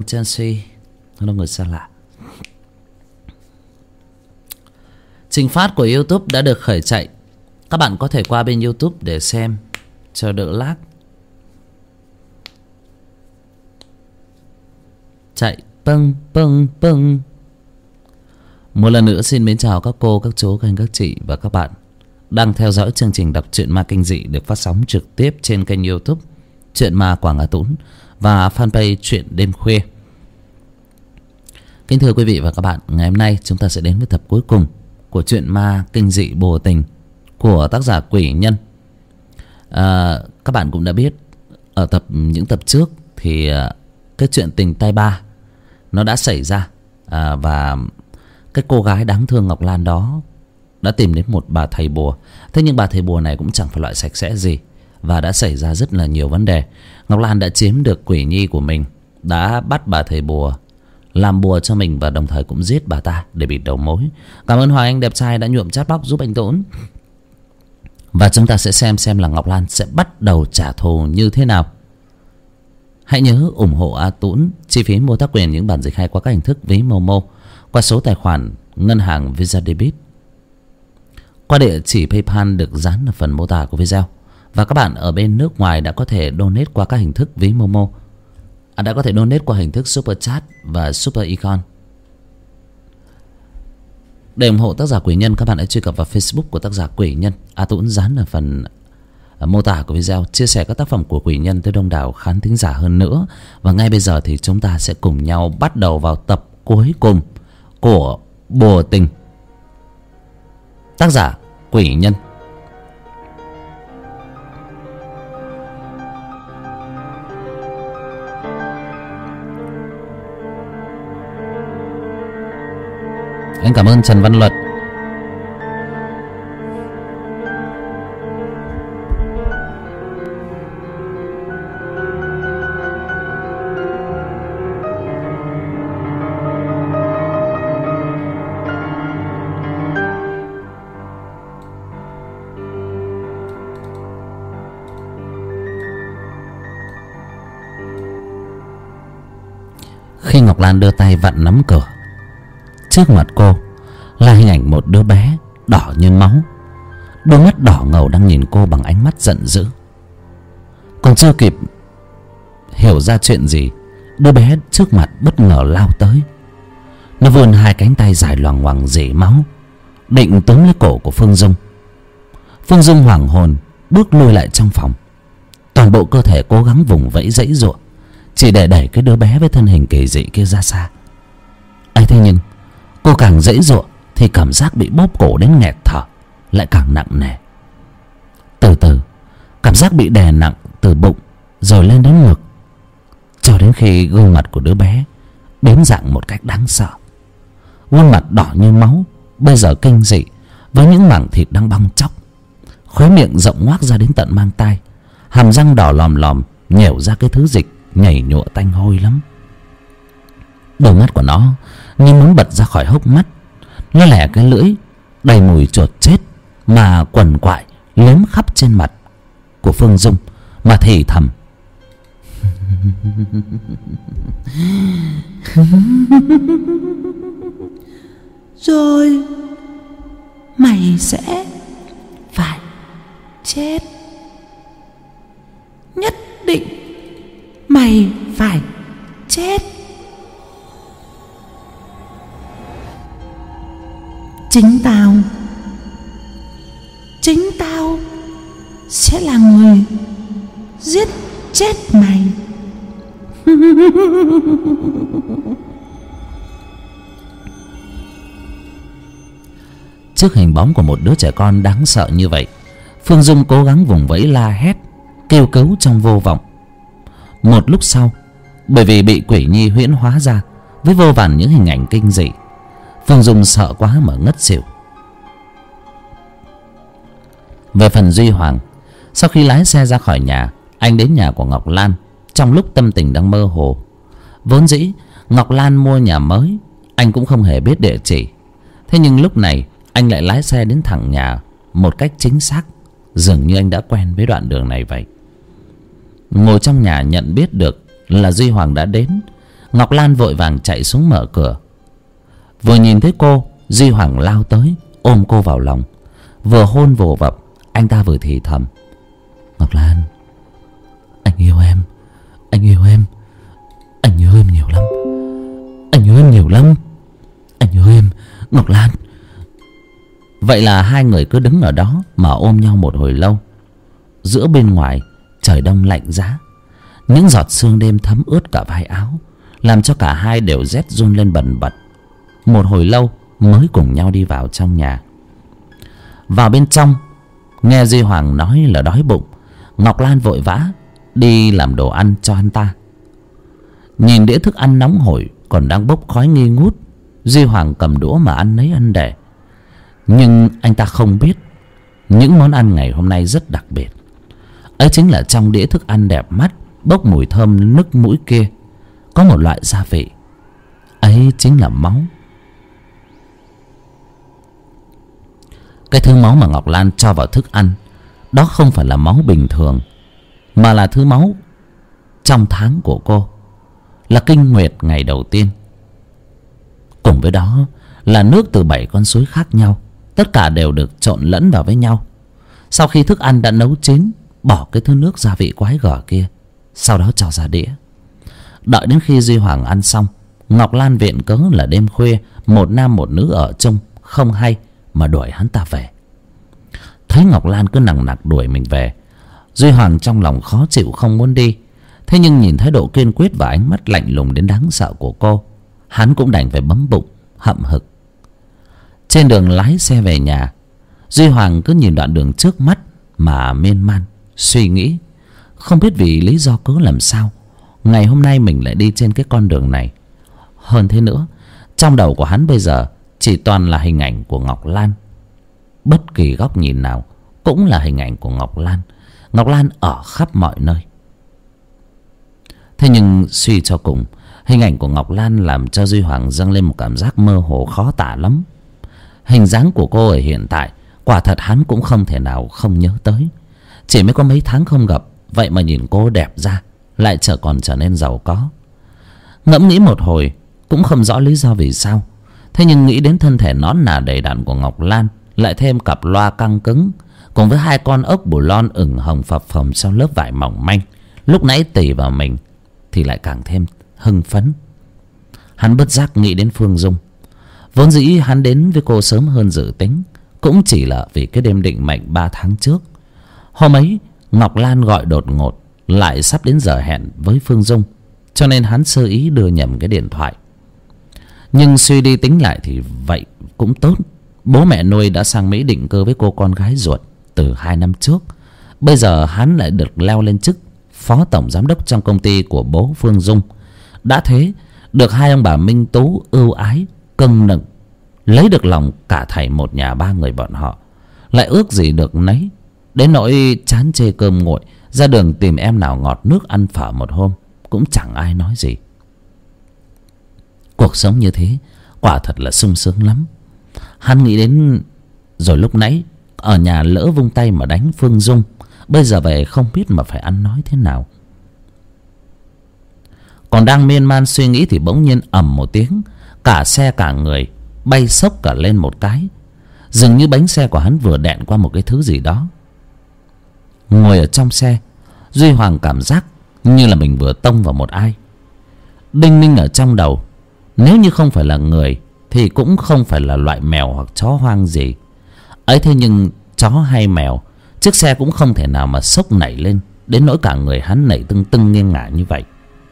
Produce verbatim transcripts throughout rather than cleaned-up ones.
Chelsea. Hello người xa lạ. Trình phát của YouTube đã được khởi chạy. Các bạn có thể qua bên YouTube để xem cho đỡ lag. Chạy pâng pâng pâng. Một lần nữa xin mến chào các cô, các chú, các anh, các chị và các bạn đang theo dõi chương trình đọc truyện ma kinh dị được phát sóng trực tiếp trên kênh YouTube Truyện Ma Quảng Hà Tún và fanpage Truyện Đêm Khuya. Kính thưa quý vị và các bạn, ngày hôm nay chúng ta sẽ đến với tập cuối cùng của truyện ma kinh dị Bồ Tình của tác giả Quỷ Nhân. À, các bạn cũng đã biết ở tập những tập trước thì cái chuyện tình tay ba nó đã xảy ra, à, và cái cô gái đáng thương Ngọc Lan đó đã tìm đến một bà thầy bùa. Thế nhưng bà thầy bùa này cũng chẳng phải loại sạch sẽ gì, và đã xảy ra rất là nhiều vấn đề. Ngọc Lan đã chiếm được Quỷ Nhi của mình, đã bắt bà thầy bùa làm bùa cho mình và đồng thời cũng giết bà ta để bịt đầu mối. Cảm ơn Hoàng Anh đẹp trai đã nhuộm chat box giúp anh Tốn. Và chúng ta sẽ xem xem là Ngọc Lan sẽ bắt đầu trả thù như thế nào. Hãy nhớ ủng hộ A Tún chi phí mua tác quyền những bản dịch hay qua các hình thức ví Momo, qua số tài khoản ngân hàng Visa Debit, qua địa chỉ PayPal được dán ở phần mô tả của video. Và các bạn ở bên nước ngoài đã có thể donate qua các hình thức ví Momo, à, đã có thể donate qua hình thức Super Chat và Super Icon. Để ủng hộ tác giả Quỷ Nhân, các bạn hãy truy cập vào Facebook của tác giả Quỷ Nhân. A Tún dán ở phần mô tả của video, chia sẻ các tác phẩm của Quỷ Nhân tới đông đảo khán thính giả hơn nữa. Và ngay bây giờ thì chúng ta sẽ cùng nhau bắt đầu vào tập cuối cùng của Bồ Tình, tác giả Quỷ Nhân. Anh cảm ơn Trần Văn Luật. Khi Ngọc Lan đưa tay vặn nắm cửa, trước mặt cô là hình ảnh một đứa bé đỏ như máu, đôi mắt đỏ ngầu đang nhìn cô bằng ánh mắt giận dữ. Còn chưa kịp hiểu ra chuyện gì, đứa bé trước mặt bất ngờ lao tới. Nó vươn hai cánh tay dài loằng ngoằng rỉ máu, định túm lấy cổ của Phương Dung. Phương Dung hoảng hồn bước lui lại trong phòng, toàn bộ cơ thể cố gắng vùng vẫy giãy giụa, chỉ để đẩy cái đứa bé với thân hình kỳ dị kia ra xa. ấy thế nhưng cô càng giãy giụa thì cảm giác bị bóp cổ đến nghẹt thở lại càng nặng nề. Từ từ cảm giác bị đè nặng từ bụng rồi lên đến ngực, cho đến khi gương mặt của đứa bé biến dạng một cách đáng sợ. Khuôn mặt đỏ như máu bây giờ kinh dị, với những mảng thịt đang bong tróc, khóe miệng rộng ngoác ra đến tận mang tai, hàm răng đỏ lòm lòm nhểu ra cái thứ dịch nhảy nhụa tanh hôi lắm. Đôi mắt của nó như muốn bật ra khỏi hốc mắt. Nó lẻ cái lưỡi đầy mùi chuột chết mà quằn quại liếm khắp trên mặt của Phương Dung mà thì thầm: rồi mày sẽ phải chết, nhất định mày phải chết. Chính tao Chính tao sẽ là người giết chết mày. Trước hình bóng của một đứa trẻ con đáng sợ như vậy, Phương Dung cố gắng vùng vẫy la hét kêu cứu trong vô vọng. Một lúc sau, bởi vì bị Quỷ Nhi huyễn hóa ra với vô vàn những hình ảnh kinh dị, Phương Dung sợ quá mà ngất xỉu. Về phần Duy Hoàng, sau khi lái xe ra khỏi nhà, anh đến nhà của Ngọc Lan trong lúc tâm tình đang mơ hồ. Vốn dĩ Ngọc Lan mua nhà mới, anh cũng không hề biết địa chỉ. Thế nhưng lúc này anh lại lái xe đến thẳng nhà một cách chính xác, dường như anh đã quen với đoạn đường này vậy. Ngồi trong nhà nhận biết được là Duy Hoàng đã đến, Ngọc Lan vội vàng chạy xuống mở cửa. Vừa nhìn thấy cô, Duy Hoàng lao tới ôm cô vào lòng, vừa hôn vồ vập. Anh ta vừa thì thầm: Ngọc Lan, anh yêu em, anh yêu em, anh yêu em nhiều lắm, anh yêu em nhiều lắm, anh yêu em, Ngọc Lan. Vậy là hai người cứ đứng ở đó mà ôm nhau một hồi lâu. Giữa bên ngoài trời đông lạnh giá, những giọt sương đêm thấm ướt cả vai áo, làm cho cả hai đều rét run lên bần bật. Một hồi lâu mới cùng nhau đi vào trong nhà. Vào bên trong, nghe Duy Hoàng nói là đói bụng, Ngọc Lan vội vã đi làm đồ ăn cho anh ta. Nhìn đĩa thức ăn nóng hổi còn đang bốc khói nghi ngút, Duy Hoàng cầm đũa mà ăn nấy ăn để. Nhưng anh ta không biết những món ăn ngày hôm nay rất đặc biệt. Ấy chính là trong đĩa thức ăn đẹp mắt, bốc mùi thơm nức mũi kia, có một loại gia vị, ấy chính là máu. Cái thứ máu mà Ngọc Lan cho vào thức ăn đó không phải là máu bình thường, mà là thứ máu trong tháng của cô, là kinh nguyệt ngày đầu tiên. Cùng với đó là nước từ bảy con suối khác nhau, tất cả đều được trộn lẫn vào với nhau. Sau khi thức ăn đã nấu chín, bỏ cái thứ nước gia vị quái gở kia, sau đó cho ra đĩa. Đợi đến khi Duy Hoàng ăn xong, Ngọc Lan viện cớ là đêm khuya một nam một nữ ở chung không hay mà đuổi hắn ta về. Thấy Ngọc Lan cứ nằng nặc đuổi mình về, Duy Hoàng trong lòng khó chịu không muốn đi. Thế nhưng nhìn thái độ kiên quyết và ánh mắt lạnh lùng đến đáng sợ của cô, hắn cũng đành phải bấm bụng hậm hực. Trên đường lái xe về nhà, Duy Hoàng cứ nhìn đoạn đường trước mắt mà miên man suy nghĩ. Không biết vì lý do cớ làm sao ngày hôm nay mình lại đi trên cái con đường này. Hơn thế nữa, trong đầu của hắn bây giờ chỉ toàn là hình ảnh của Ngọc Lan. Bất kỳ góc nhìn nào cũng là hình ảnh của Ngọc Lan. Ngọc Lan ở khắp mọi nơi. Thế nhưng suy cho cùng, hình ảnh của Ngọc Lan làm cho Duy Hoàng dâng lên một cảm giác mơ hồ khó tả lắm. Hình dáng của cô ở hiện tại, quả thật hắn cũng không thể nào không nhớ tới. Chỉ mới có mấy tháng không gặp, vậy mà nhìn cô đẹp ra, lại trở còn trở nên giàu có. Ngẫm nghĩ một hồi cũng không rõ lý do vì sao. Thế nhưng nghĩ đến thân thể nõn nà đầy đặn của Ngọc Lan, lại thêm cặp loa căng cứng, cùng với hai con ốc bù lon ửng hồng phập phồng sau lớp vải mỏng manh lúc nãy tỉ vào mình, thì lại càng thêm hưng phấn. Hắn bất giác nghĩ đến Phương Dung. Vốn dĩ hắn đến với cô sớm hơn dự tính, cũng chỉ là vì cái đêm định mệnh ba tháng trước. Hôm ấy Ngọc Lan gọi đột ngột, lại sắp đến giờ hẹn với Phương Dung, cho nên hắn sơ ý đưa nhầm cái điện thoại. Nhưng suy đi tính lại thì vậy cũng tốt. Bố mẹ nuôi đã sang Mỹ định cư với cô con gái ruột từ hai năm trước. Bây giờ hắn lại được leo lên chức phó tổng giám đốc trong công ty của bố Phương Dung. Đã thế, được hai ông bà Minh Tú ưu ái cưng nựng, lấy được lòng cả thảy một nhà ba người bọn họ, lại ước gì được nấy. Đến nỗi chán chê cơm nguội, ra đường tìm em nào ngọt nước ăn phở một hôm cũng chẳng ai nói gì. Cuộc sống như thế quả thật là sung sướng lắm. Hắn nghĩ đến rồi lúc nãy ở nhà lỡ vung tay mà đánh Phương Dung, bây giờ về không biết mà phải ăn nói thế nào. Còn đang miên man suy nghĩ thì bỗng nhiên ầm một tiếng, cả xe cả người bay xốc cả lên một cái. Dường như bánh xe của hắn vừa đẹn qua một cái thứ gì đó. Ngồi ở trong xe, Duy Hoàng cảm giác như là mình vừa tông vào một ai. Đinh ninh ở trong đầu, nếu như không phải là người thì cũng không phải là loại mèo hoặc chó hoang gì. Ấy thế nhưng chó hay mèo, chiếc xe cũng không thể nào mà xốc nảy lên đến nỗi cả người hắn nảy tưng tưng nghiêng ngả như vậy.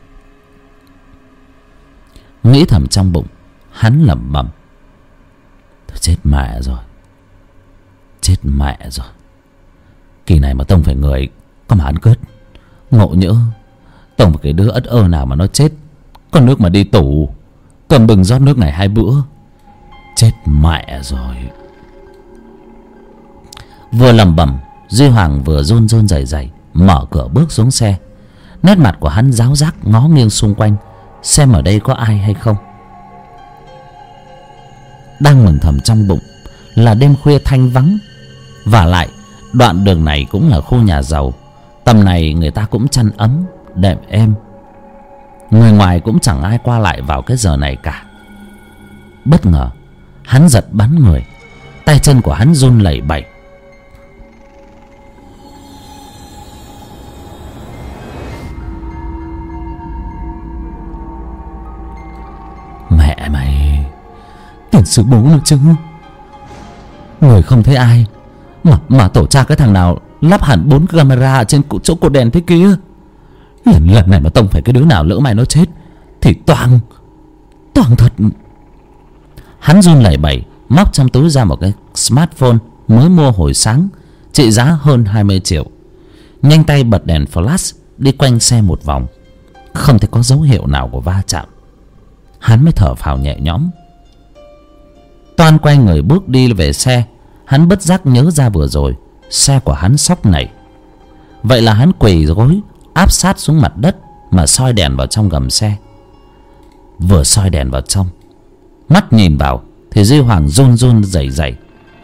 Nghĩ thầm trong bụng, hắn lẩm bẩm: Thôi chết mẹ rồi, chết mẹ rồi. Kỳ này mà tông phải người có mà hắn cướp. Ngộ nhỡ tông một cái đứa ất ơ nào mà nó chết, con nước mà đi tù, cầm bừng rót nước ngày hai bữa. Chết mẹ rồi. Vừa lẩm bẩm, Duy Hoàng vừa run run rẩy rẩy mở cửa bước xuống xe. Nét mặt của hắn ráo rác ngó nghiêng xung quanh xem ở đây có ai hay không. Đang mừng thầm trong bụng là đêm khuya thanh vắng, vả lại đoạn đường này cũng là khu nhà giàu, tầm này người ta cũng chăn ấm đệm êm. Người ngoài cũng chẳng ai qua lại vào cái giờ này cả. Bất ngờ hắn giật bắn người, tay chân của hắn run lẩy bẩy. Mẹ mày, tiền sư bố nữa chứ. Người không thấy ai mà mà tổ tra cái thằng nào lắp hẳn bốn camera trên chỗ cột đèn thế kia. Lần lần này mà tông phải cái đứa nào lỡ mày nó chết thì toang toang thật. Hắn run lẩy bẩy móc trong túi ra một cái smartphone mới mua hồi sáng, trị giá hơn hai mươi triệu. Nhanh tay bật đèn flash đi quanh xe một vòng. Không thấy có dấu hiệu nào của va chạm. Hắn mới thở phào nhẹ nhõm. Toan quay người bước đi về xe, hắn bất giác nhớ ra vừa rồi xe của hắn xóc nảy. Vậy là hắn quỳ gối áp sát xuống mặt đất mà soi đèn vào trong gầm xe. Vừa soi đèn vào trong, mắt nhìn vào thì Duy Hoàng run run rẩy rẩy.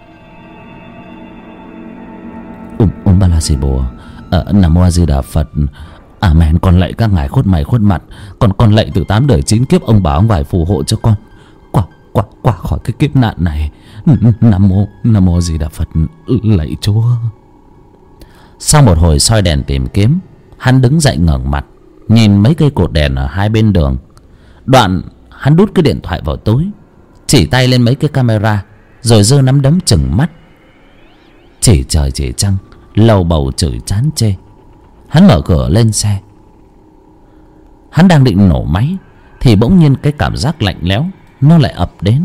Ôm ôm ba la xì bồ, Nam Mô A Di Đà Phật, Amen. Con lạy các ngài khuất mày khuất mặt, con con lạy từ tám đời chín kiếp ông bà ông vải phù hộ cho con qua qua qua khỏi cái kiếp nạn này. Nam Mô Nam Mô A Di Đà Phật, lạy Chúa. Sau một hồi soi đèn tìm kiếm, hắn đứng dậy ngẩng mặt nhìn mấy cây cột đèn ở hai bên đường. Đoạn hắn đút cái điện thoại vào túi, chỉ tay lên mấy cái camera, rồi giơ nắm đấm chừng mắt. Chỉ trời chỉ trăng, lầu bầu chửi chán chê. Hắn mở cửa lên xe. Hắn đang định nổ máy thì bỗng nhiên cái cảm giác lạnh lẽo nó lại ập đến.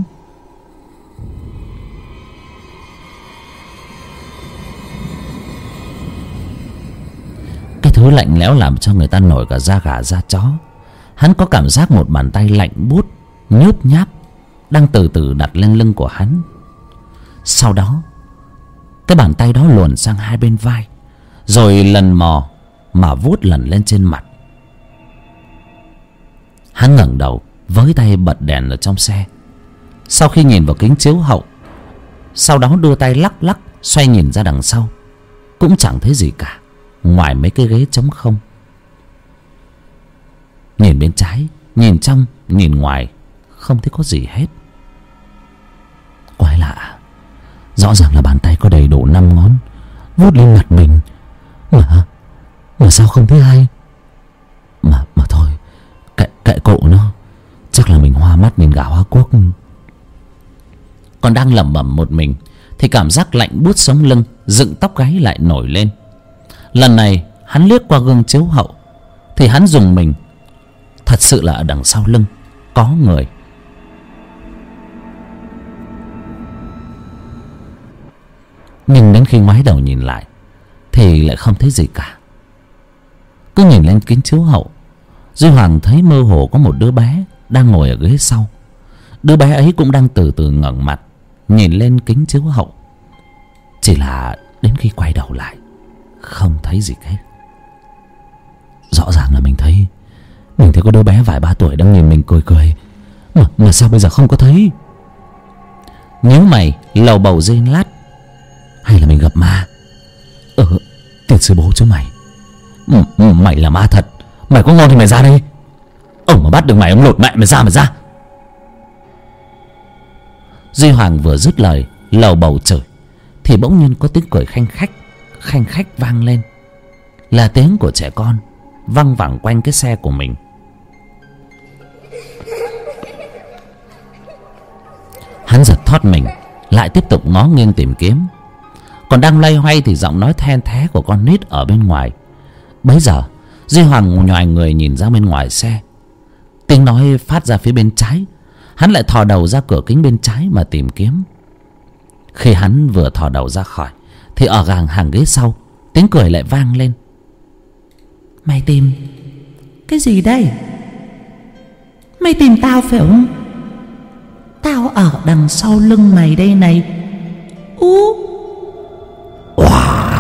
Cái thứ lạnh lẽo làm cho người ta nổi cả da gà da chó. Hắn có cảm giác một bàn tay lạnh buốt nhớp nháp đang từ từ đặt lên lưng của hắn. Sau đó cái bàn tay đó luồn sang hai bên vai, rồi lần mò mà vuốt lần lên trên mặt. Hắn ngẩng đầu với tay bật đèn ở trong xe. Sau khi nhìn vào kính chiếu hậu, sau đó đưa tay lắc lắc xoay nhìn ra đằng sau, cũng chẳng thấy gì cả ngoài mấy cái ghế trống không. Nhìn bên trái, nhìn trong, nhìn ngoài, không thấy có gì hết. Quái lạ, rõ ràng là bàn tay có đầy đủ năm ngón vuốt lên mặt mình, mà mà sao không thấy ai. Mà mà thôi, kệ kệ cậu nó, chắc là mình hoa mắt nhìn gà hoa quốc. Còn đang lẩm bẩm một mình thì cảm giác lạnh buốt sống lưng, dựng tóc gáy lại nổi lên. Lần này hắn liếc qua gương chiếu hậu thì hắn rùng mình. Thật sự là ở đằng sau lưng có người. Nhưng đến khi ngoái đầu nhìn lại thì lại không thấy gì cả. Cứ nhìn lên kính chiếu hậu, Duy Hoàng thấy mơ hồ có một đứa bé đang ngồi ở ghế sau. Đứa bé ấy cũng đang từ từ ngẩng mặt nhìn lên kính chiếu hậu. Chỉ là đến khi quay đầu lại không thấy gì hết. Rõ ràng là mình thấy Mình thấy có đứa bé vài ba tuổi đang nhìn mình cười cười, Mà, mà sao bây giờ không có thấy. Nhíu mày lầu bầu giây lát, hay là mình gặp ma. Ờ tiền sư bố chứ mày, M Mày là ma thật. Mày có ngon thì mày ra đây. Ông mà bắt được mày ông lột mẹ mày ra mà ra. Duy Hoàng vừa dứt lời lầu bầu chửi thì bỗng nhiên có tiếng cười khanh khách khanh khách vang lên. Là tiếng của trẻ con văng vẳng quanh cái xe của mình. Hắn giật thót mình, lại tiếp tục ngó nghiêng tìm kiếm. Còn đang loay hoay thì giọng nói then thé của con nít ở bên ngoài. Bấy giờ Duy Hoàng nhoài người nhìn ra bên ngoài xe. Tiếng nói phát ra phía bên trái. Hắn lại thò đầu ra cửa kính bên trái mà tìm kiếm. Khi hắn vừa thò đầu ra khỏi thì ở hàng hàng ghế sau tiếng cười lại vang lên. Mày tìm cái gì đây? Mày tìm tao phải không? Tao ở đằng sau lưng mày đây này. Ú wow.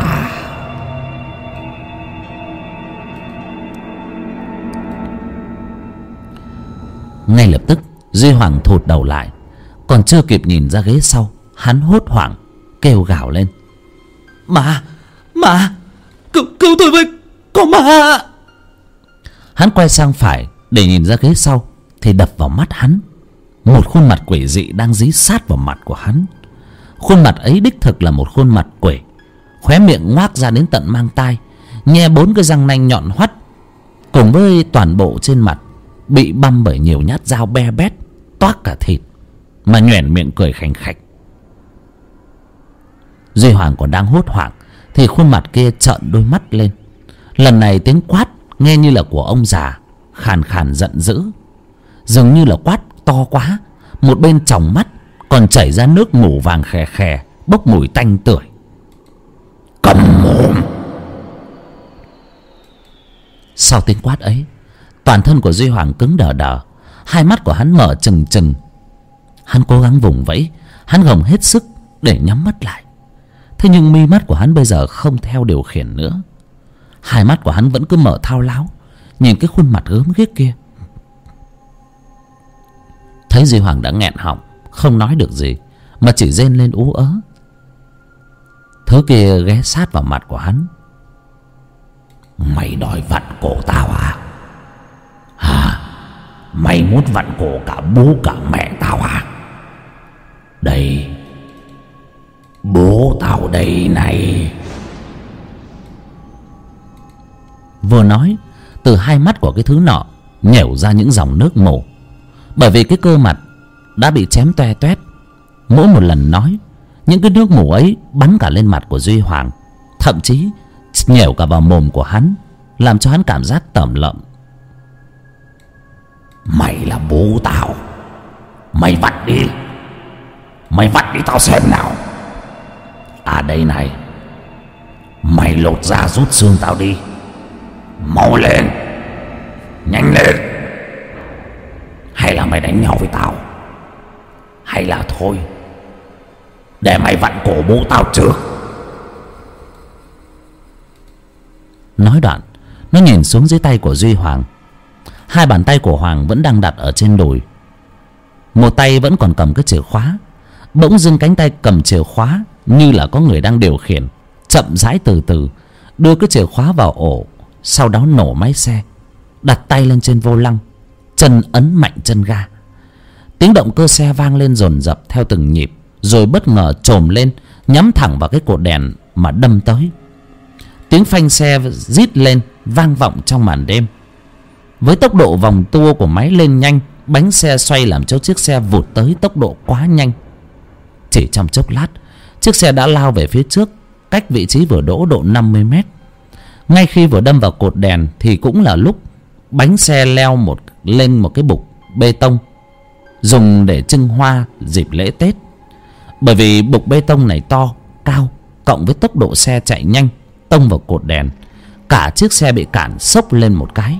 Ngay lập tức Duy Hoàng thụt đầu lại. Còn chưa kịp nhìn ra ghế sau, hắn hốt hoảng kêu gào lên. Ma, ma, cứu, cứu tôi với, có ma. Hắn quay sang phải để nhìn ra ghế sau thì đập vào mắt hắn một khuôn mặt quỷ dị đang dí sát vào mặt của hắn. Khuôn mặt ấy đích thực là một khuôn mặt quỷ, khóe miệng ngoác ra đến tận mang tai, nhe bốn cái răng nanh nhọn hoắt, cùng với toàn bộ trên mặt bị băm bởi nhiều nhát dao be bét toác cả thịt, mà nhoẻn miệng cười khành khạch. Duy Hoàng còn đang hốt hoảng thì khuôn mặt kia trợn đôi mắt lên. Lần này tiếng quát nghe như là của ông già, khàn khàn giận dữ, dường như là quát to quá, một bên tròng mắt còn chảy ra nước mủ vàng khè khè, bốc mùi tanh tưởi. Câm mồm! Sau tiếng quát ấy, toàn thân của Duy Hoàng cứng đờ đờ, hai mắt của hắn mở trừng trừng. Hắn cố gắng vùng vẫy, hắn gồng hết sức để nhắm mắt lại. Thế nhưng mi mắt của hắn bây giờ không theo điều khiển nữa. Hai mắt của hắn vẫn cứ mở thao láo, nhìn cái khuôn mặt gớm ghiếc kia. Thấy Duy Hoàng đã nghẹn họng, không nói được gì, mà chỉ rên lên ú ớ. Thứ kia ghé sát vào mặt của hắn. Mày đòi vặn cổ tao à? Hả? Mày muốn vặn cổ cả bố cả mẹ tao à? Đây, bố tao đây này. Vừa nói, từ hai mắt của cái thứ nọ nhểu ra những dòng nước mù. Bởi vì cái cơ mặt đã bị chém toe toét, mỗi một lần nói, những cái nước mù ấy bắn cả lên mặt của Duy Hoàng, thậm chí nhểu cả vào mồm của hắn, làm cho hắn cảm giác tởm lợm. Mày là bố tao, mày vặn đi, mày vặn đi tao xem nào. À đây này, mày lột da rút xương tao đi, mau lên, nhanh lên. Hay là mày đánh nhau với tao, hay là thôi để mày vặn cổ bố tao trước. Nói đoạn, nó nhìn xuống dưới tay của Duy Hoàng. Hai bàn tay của Hoàng vẫn đang đặt ở trên đùi, một tay vẫn còn cầm cái chìa khóa. Bỗng dưng cánh tay cầm chìa khóa như là có người đang điều khiển, chậm rãi từ từ đưa cái chìa khóa vào ổ, sau đó nổ máy xe, đặt tay lên trên vô lăng, chân ấn mạnh chân ga. Tiếng động cơ xe vang lên dồn dập theo từng nhịp, rồi bất ngờ chồm lên, nhắm thẳng vào cái cột đèn mà đâm tới. Tiếng phanh xe rít lên vang vọng trong màn đêm. Với tốc độ vòng tua của máy lên nhanh, bánh xe xoay làm cho chiếc xe vụt tới tốc độ quá nhanh. Chỉ trong chốc lát, chiếc xe đã lao về phía trước, cách vị trí vừa đỗ độ năm mươi mét. Ngay khi vừa đâm vào cột đèn thì cũng là lúc bánh xe leo một lên một cái bục bê tông dùng để trưng hoa dịp lễ Tết. Bởi vì bục bê tông này to, cao, cộng với tốc độ xe chạy nhanh, tông vào cột đèn, cả chiếc xe bị cản xốc lên một cái.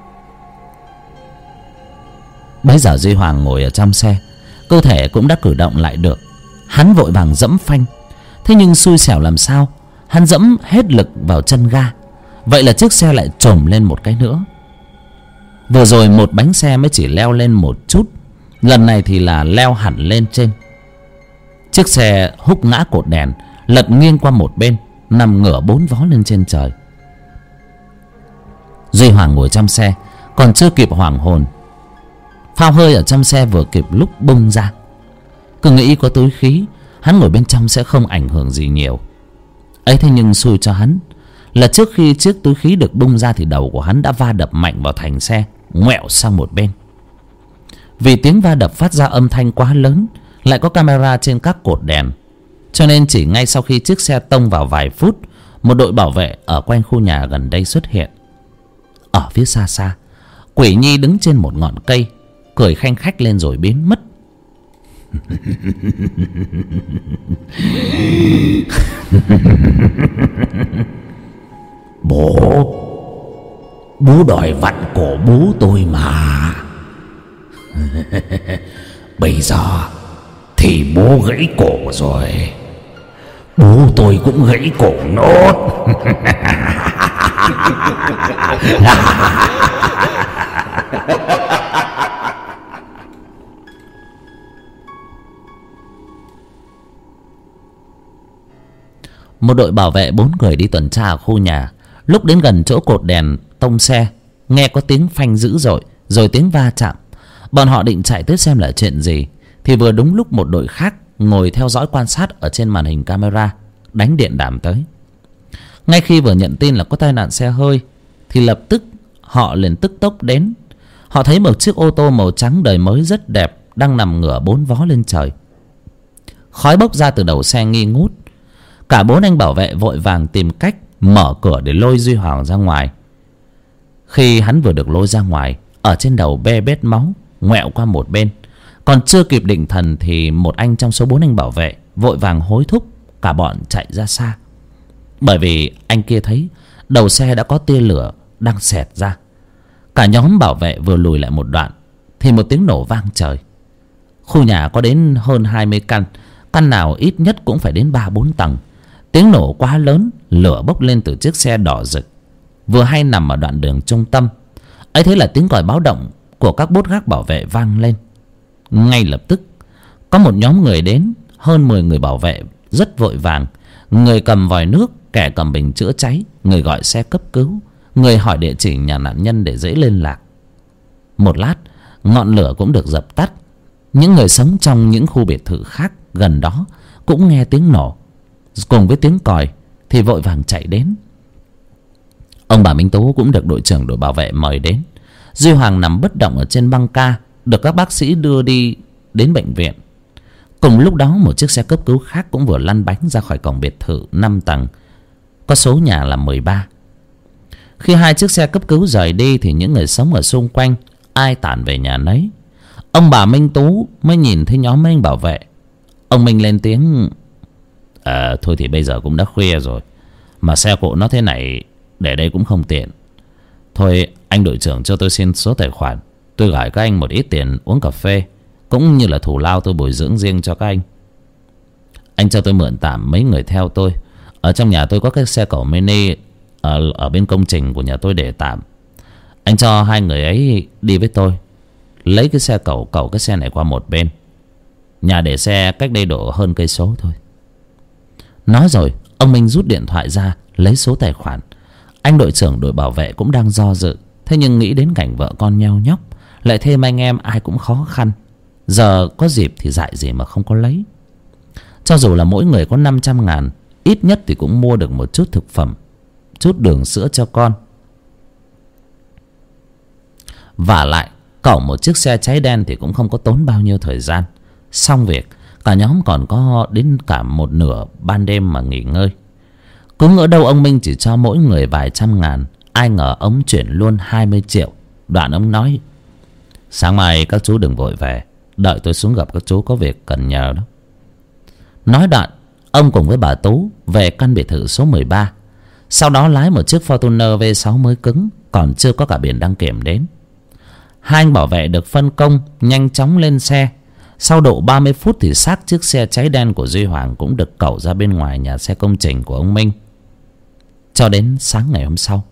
Bấy giờ Duy Hoàng ngồi ở trong xe, cơ thể cũng đã cử động lại được. Hắn vội vàng dẫm phanh. Thế nhưng xui xẻo làm sao, hắn dẫm hết lực vào chân ga, vậy là chiếc xe lại chồm lên một cái nữa. Vừa rồi một bánh xe mới chỉ leo lên một chút, lần này thì là leo hẳn lên trên. Chiếc xe húc ngã cột đèn, lật nghiêng qua một bên, nằm ngửa bốn vó lên trên trời. Duy Hoàng ngồi trong xe còn chưa kịp hoảng hồn, phao hơi ở trong xe vừa kịp lúc bung ra. Cứ nghĩ có túi khí, hắn ngồi bên trong sẽ không ảnh hưởng gì nhiều. Ấy thế nhưng xui cho hắn là trước khi chiếc túi khí được bung ra thì đầu của hắn đã va đập mạnh vào thành xe, ngoẹo sang một bên. Vì tiếng va đập phát ra âm thanh quá lớn, lại có camera trên các cột đèn, cho nên chỉ ngay sau khi chiếc xe tông vào vài phút, một đội bảo vệ ở quanh khu nhà gần đây xuất hiện. Ở phía xa xa, Quỷ Nhi đứng trên một ngọn cây, cười khanh khách lên rồi biến mất. Bố, bố đòi vặn cổ bố tôi mà. Bây giờ thì bố gãy cổ rồi, bố tôi cũng gãy cổ nốt. Một đội bảo vệ bốn người đi tuần tra ở khu nhà. Lúc đến gần chỗ cột đèn tông xe, nghe có tiếng phanh dữ dội rồi tiếng va chạm. Bọn họ định chạy tới xem là chuyện gì thì vừa đúng lúc một đội khác ngồi theo dõi quan sát ở trên màn hình camera đánh điện đàm tới. Ngay khi vừa nhận tin là có tai nạn xe hơi thì lập tức họ liền tức tốc đến. Họ thấy một chiếc ô tô màu trắng đời mới rất đẹp đang nằm ngửa bốn vó lên trời. Khói bốc ra từ đầu xe nghi ngút. Cả bốn anh bảo vệ vội vàng tìm cách mở cửa để lôi Duy Hoàng ra ngoài. Khi hắn vừa được lôi ra ngoài, ở trên đầu be bết máu, ngoẹo qua một bên. Còn chưa kịp định thần thì một anh trong số bốn anh bảo vệ vội vàng hối thúc cả bọn chạy ra xa. Bởi vì anh kia thấy đầu xe đã có tia lửa đang xẹt ra. Cả nhóm bảo vệ vừa lùi lại một đoạn thì một tiếng nổ vang trời. Khu nhà có đến hơn hai mươi căn, căn nào ít nhất cũng phải đến ba bốn tầng. Tiếng nổ quá lớn, lửa bốc lên từ chiếc xe đỏ rực vừa hay nằm ở đoạn đường trung tâm. Ấy thế là tiếng còi báo động của các bốt gác bảo vệ vang lên. Ngay lập tức có một nhóm người đến, hơn mười người bảo vệ rất vội vàng. Người cầm vòi nước, kẻ cầm bình chữa cháy, người gọi xe cấp cứu, người hỏi địa chỉ nhà nạn nhân để dễ liên lạc. Một lát ngọn lửa cũng được dập tắt. Những người sống trong những khu biệt thự khác gần đó cũng nghe tiếng nổ cùng với tiếng còi thì vội vàng chạy đến. Ông bà Minh Tú cũng được đội trưởng đội bảo vệ mời đến. Duy Hoàng nằm bất động ở trên băng ca, được các bác sĩ đưa đi đến bệnh viện. Cùng lúc đó một chiếc xe cấp cứu khác cũng vừa lăn bánh ra khỏi cổng biệt thự năm tầng, có số nhà là mười ba. Khi hai chiếc xe cấp cứu rời đi thì những người sống ở xung quanh ai tản về nhà nấy. Ông bà Minh Tú mới nhìn thấy nhóm mấy anh bảo vệ. Ông Minh lên tiếng: À thôi thì bây giờ cũng đã khuya rồi, mà xe cộ nó thế này để đây cũng không tiện. Thôi anh đội trưởng cho tôi xin số tài khoản, tôi gửi các anh một ít tiền uống cà phê, cũng như là thù lao tôi bồi dưỡng riêng cho các anh. Anh cho tôi mượn tạm mấy người theo tôi. Ở trong nhà tôi có cái xe cẩu mini ở, ở bên công trình của nhà tôi để tạm. Anh cho hai người ấy đi với tôi, lấy cái xe cẩu cẩu cái xe này qua một bên. Nhà để xe cách đây độ hơn cây số thôi. Nói rồi ông Minh rút điện thoại ra lấy số tài khoản. Anh đội trưởng đội bảo vệ cũng đang do dự, thế nhưng nghĩ đến cảnh vợ con nheo nhóc, lại thêm anh em ai cũng khó khăn, giờ có dịp thì dại gì mà không có lấy. Cho dù là mỗi người có năm trăm ngàn, ít nhất thì cũng mua được một chút thực phẩm, chút đường sữa cho con. Vả lại cẩu một chiếc xe cháy đen thì cũng không có tốn bao nhiêu thời gian. Xong việc, cả nhóm còn có đến cả một nửa ban đêm mà nghỉ ngơi. Cứ ngỡ đâu ông Minh chỉ cho mỗi người vài trăm ngàn, ai ngờ ông chuyển luôn hai mươi triệu. Đoạn ông nói: Sáng mai các chú đừng vội về, đợi tôi xuống gặp các chú có việc cần nhờ đó. Nói đoạn ông cùng với bà Tú về căn biệt thự số mười ba. Sau đó lái một chiếc Fortuner V sáu mới cứng, còn chưa có cả biển đăng kiểm đến. Hai anh bảo vệ được phân công nhanh chóng lên xe. Sau độ ba mươi phút thì xác chiếc xe cháy đen của Duy Hoàng cũng được cẩu ra bên ngoài nhà xe công trình của ông Minh. Cho đến sáng ngày hôm sau,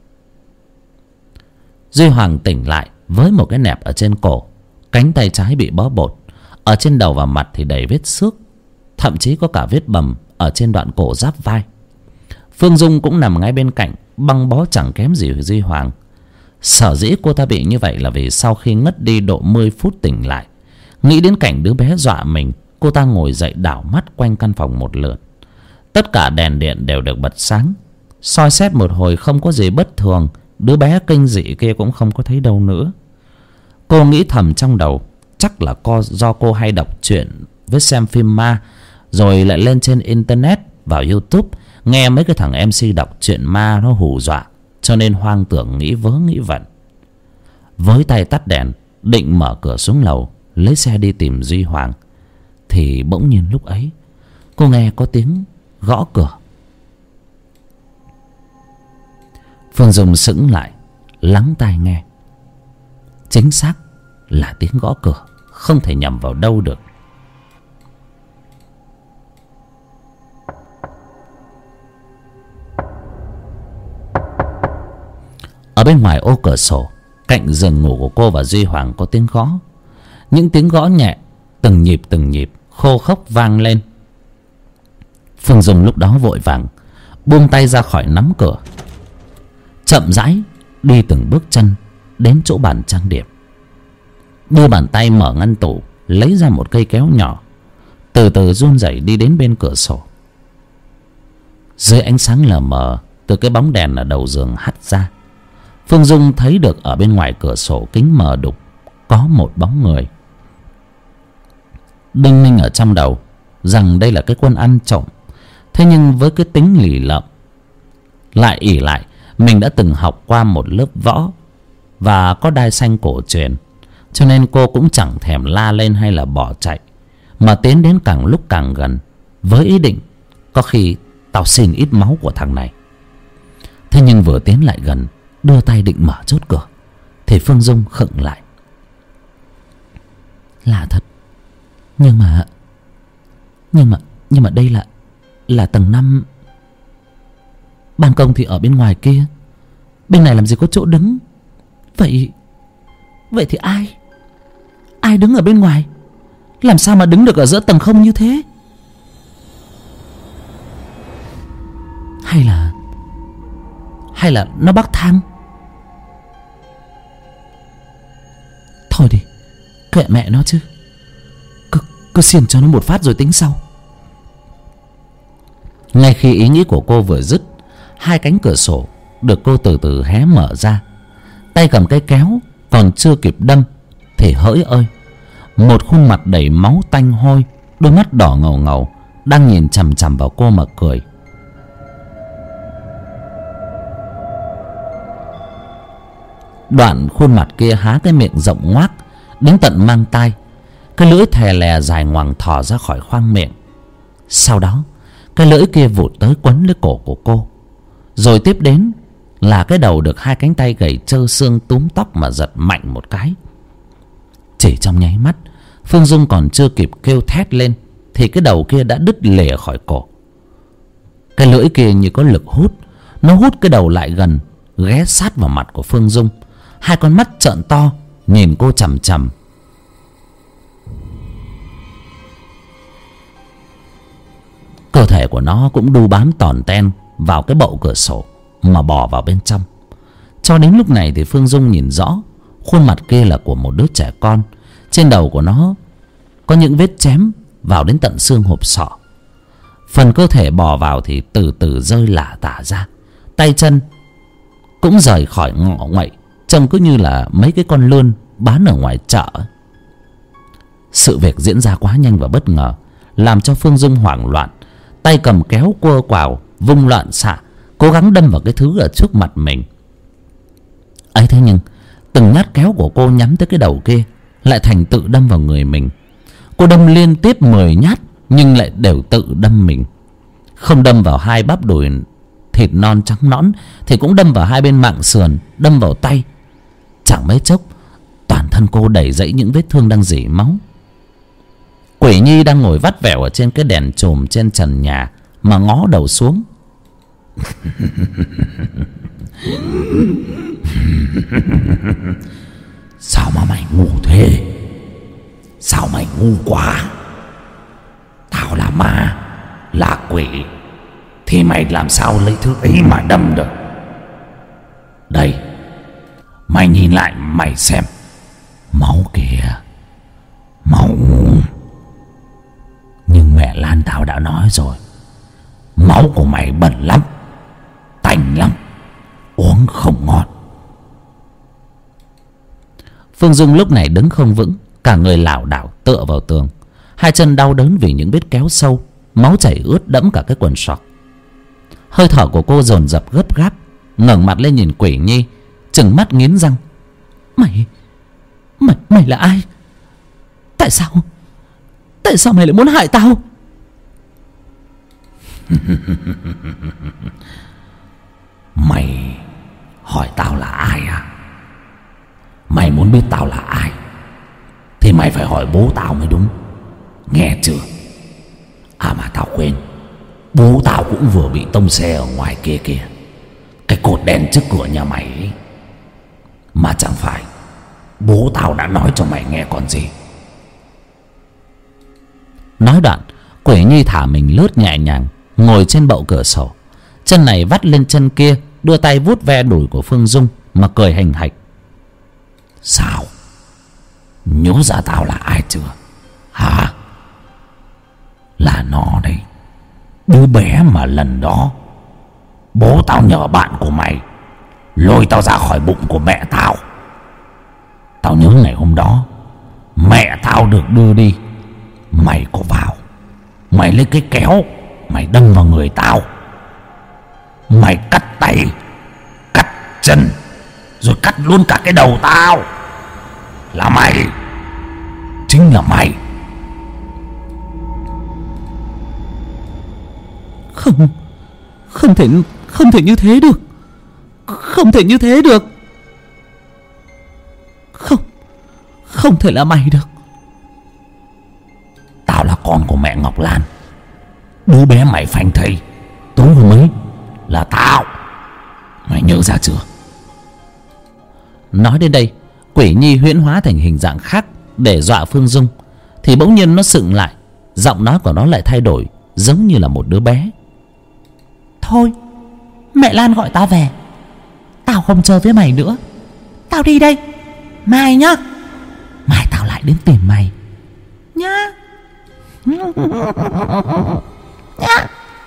Duy Hoàng tỉnh lại với một cái nẹp ở trên cổ, cánh tay trái bị bó bột, ở trên đầu và mặt thì đầy vết xước, thậm chí có cả vết bầm ở trên đoạn cổ giáp vai. Phương Dung cũng nằm ngay bên cạnh, băng bó chẳng kém gì Duy Hoàng. Sở dĩ cô ta bị như vậy là vì sau khi ngất đi độ mười phút tỉnh lại, nghĩ đến cảnh đứa bé dọa mình, cô ta ngồi dậy đảo mắt quanh căn phòng một lượt. Tất cả đèn điện đều được bật sáng. Soi xét một hồi không có gì bất thường, đứa bé kinh dị kia cũng không có thấy đâu nữa. Cô nghĩ thầm trong đầu, chắc là co do cô hay đọc truyện với xem phim ma, rồi lại lên trên internet vào YouTube nghe mấy cái thằng em xê đọc truyện ma nó hù dọa, cho nên hoang tưởng nghĩ vớ nghĩ vẩn. Với tay tắt đèn, định mở cửa xuống lầu lấy xe đi tìm Duy Hoàng, thì bỗng nhiên lúc ấy cô nghe có tiếng gõ cửa. Phương Dung sững lại, lắng tai nghe. Chính xác là tiếng gõ cửa, không thể nhầm vào đâu được. Ở bên ngoài ô cửa sổ cạnh giường ngủ của cô và Duy Hoàng có tiếng gõ. Những tiếng gõ nhẹ, từng nhịp từng nhịp khô khốc vang lên. Phương Dung lúc đó vội vàng buông tay ra khỏi nắm cửa, chậm rãi đi từng bước chân đến chỗ bàn trang điểm, đưa bàn tay mở ngăn tủ, lấy ra một cây kéo nhỏ, từ từ run rẩy đi đến bên cửa sổ. Dưới ánh sáng lờ mờ từ cái bóng đèn ở đầu giường hắt ra, Phương Dung thấy được ở bên ngoài cửa sổ kính mờ đục có một bóng người. Đinh ninh ở trong đầu rằng đây là cái Quân ăn trộm. Thế nhưng với cái tính lì lợm, lại ỷ lại mình đã từng học qua một lớp võ và có đai xanh cổ truyền, cho nên cô cũng chẳng thèm la lên hay là bỏ chạy, mà tiến đến càng lúc càng gần, với ý định có khi tao xin ít máu của thằng này. Thế nhưng vừa tiến lại gần, đưa tay định mở chốt cửa, thì Phương Dung khựng lại. Lạ thật, nhưng mà nhưng mà nhưng mà đây là là tầng năm. Ban công thì ở bên ngoài kia, bên này làm gì có chỗ đứng. Vậy vậy thì ai ai đứng ở bên ngoài? Làm sao mà đứng được ở giữa tầng không như thế? Hay là Hay là nó bắc thang? Thôi đi, kệ mẹ nó chứ, Cứ, cứ xiên cho nó một phát rồi tính sau. Ngay khi ý nghĩ của cô vừa dứt, hai cánh cửa sổ được cô từ từ hé mở ra. Tay cầm cây kéo còn chưa kịp đâm thì hỡi ơi, một khuôn mặt đầy máu tanh hôi, đôi mắt đỏ ngầu ngầu đang nhìn chằm chằm vào cô mà cười. Đoạn khuôn mặt kia há cái miệng rộng ngoác đến tận mang tai, cái lưỡi thè lè dài ngoằng thò ra khỏi khoang miệng. Sau đó cái lưỡi kia vụt tới quấn lấy cổ của cô, rồi tiếp đến là cái đầu được hai cánh tay gầy trơ xương túm tóc mà giật mạnh một cái. Chỉ trong nháy mắt, Phương Dung còn chưa kịp kêu thét lên thì cái đầu kia đã đứt lìa khỏi cổ. Cái lưỡi kia như có lực hút, nó hút cái đầu lại gần, ghé sát vào mặt của Phương Dung. Hai con mắt trợn to nhìn cô chằm chằm. Cơ thể của nó cũng đu bám tòn ten vào cái bậu cửa sổ mà bò vào bên trong. Cho đến lúc này thì Phương Dung nhìn rõ khuôn mặt kia là của một đứa trẻ con. Trên đầu của nó có những vết chém vào đến tận xương hộp sọ. Phần cơ thể bò vào thì từ từ rơi lả tả ra, tay chân cũng rời khỏi ngọ nguậy, trông cứ như là mấy cái con lươn bán ở ngoài chợ. Sự việc diễn ra quá nhanh và bất ngờ, làm cho Phương Dung hoảng loạn. Tay cầm kéo quơ quào vung loạn xạ, cố gắng đâm vào cái thứ ở trước mặt mình. ấy thế nhưng từng nhát kéo của cô nhắm tới cái đầu kia lại thành tự đâm vào người mình. Cô đâm liên tiếp mười nhát nhưng lại đều tự đâm mình. Không đâm vào hai bắp đùi thịt non trắng nõn thì cũng đâm vào hai bên mạng sườn, đâm vào tay. Chẳng mấy chốc toàn thân cô đầy dẫy những vết thương đang rỉ máu. Quỷ Nhi đang ngồi vắt vẻo ở trên cái đèn chùm trên trần nhà mà ngó đầu xuống. Sao mà mày ngu thế? Sao mày ngu quá? Tao là ma, là quỷ, thì mày làm sao lấy thứ ấy mà đâm được? Đây, mày nhìn lại mày xem. Máu kìa, máu. Nhưng mẹ Lan tao đã nói rồi, máu của mày bẩn lắm, tanh lắm, uống không ngon. Phương Dung lúc này đứng không vững, cả người lảo đảo tựa vào tường, hai chân đau đớn vì những vết kéo sâu, máu chảy ướt đẫm cả cái quần sọt. Hơi thở của cô dồn dập gấp gáp, ngẩng mặt lên nhìn Quỷ Nhi, trừng mắt nghiến răng. Mày, mày, mày là ai? Tại sao, tại sao mày lại muốn hại tao? Mày hỏi tao là ai à? Mày muốn biết tao là ai thì mày phải hỏi bố tao mới đúng, nghe chưa? À mà tao quên, bố tao cũng vừa bị tông xe ở ngoài kia kìa, cái cột đèn trước cửa nhà mày ấy. Mà chẳng phải bố tao đã nói cho mày nghe còn gì. Nói đoạn, Quỷ Nhi thả mình lướt nhẹ nhàng ngồi trên bậu cửa sổ, chân này vắt lên chân kia, đưa tay vuốt ve đùi của Phương Dung mà cười hành hạch. Sao? Nhớ ra tao là ai chưa? Hả? Là nó đây. Đứa bé mà lần đó bố tao nhờ bạn của mày lôi tao ra khỏi bụng của mẹ tao. Tao nhớ ngày hôm đó mẹ tao được đưa đi, mày có vào. Mày lấy cái kéo, mày đâm vào người tao. Mày cắt tay, cắt chân, rồi cắt luôn cả cái đầu tao. Là mày, chính là mày. Không, không thể, không thể như thế được. Không thể như thế được. Không, không thể là mày được. Tao là con của mẹ Ngọc Lan. Đứa bé mày phanh thây tối hôm ấy là tao. Mày nhớ ra chưa? Nói đến đây, quỷ nhi huyễn hóa thành hình dạng khác để dọa Phương Dung, thì bỗng nhiên nó sững lại, giọng nói của nó lại thay đổi, giống như là một đứa bé. Thôi, mẹ Lan gọi tao về. Tao không chơi với mày nữa. Tao đi đây. Mai nhá. Mai tao lại đến tìm mày nhá. Nhá.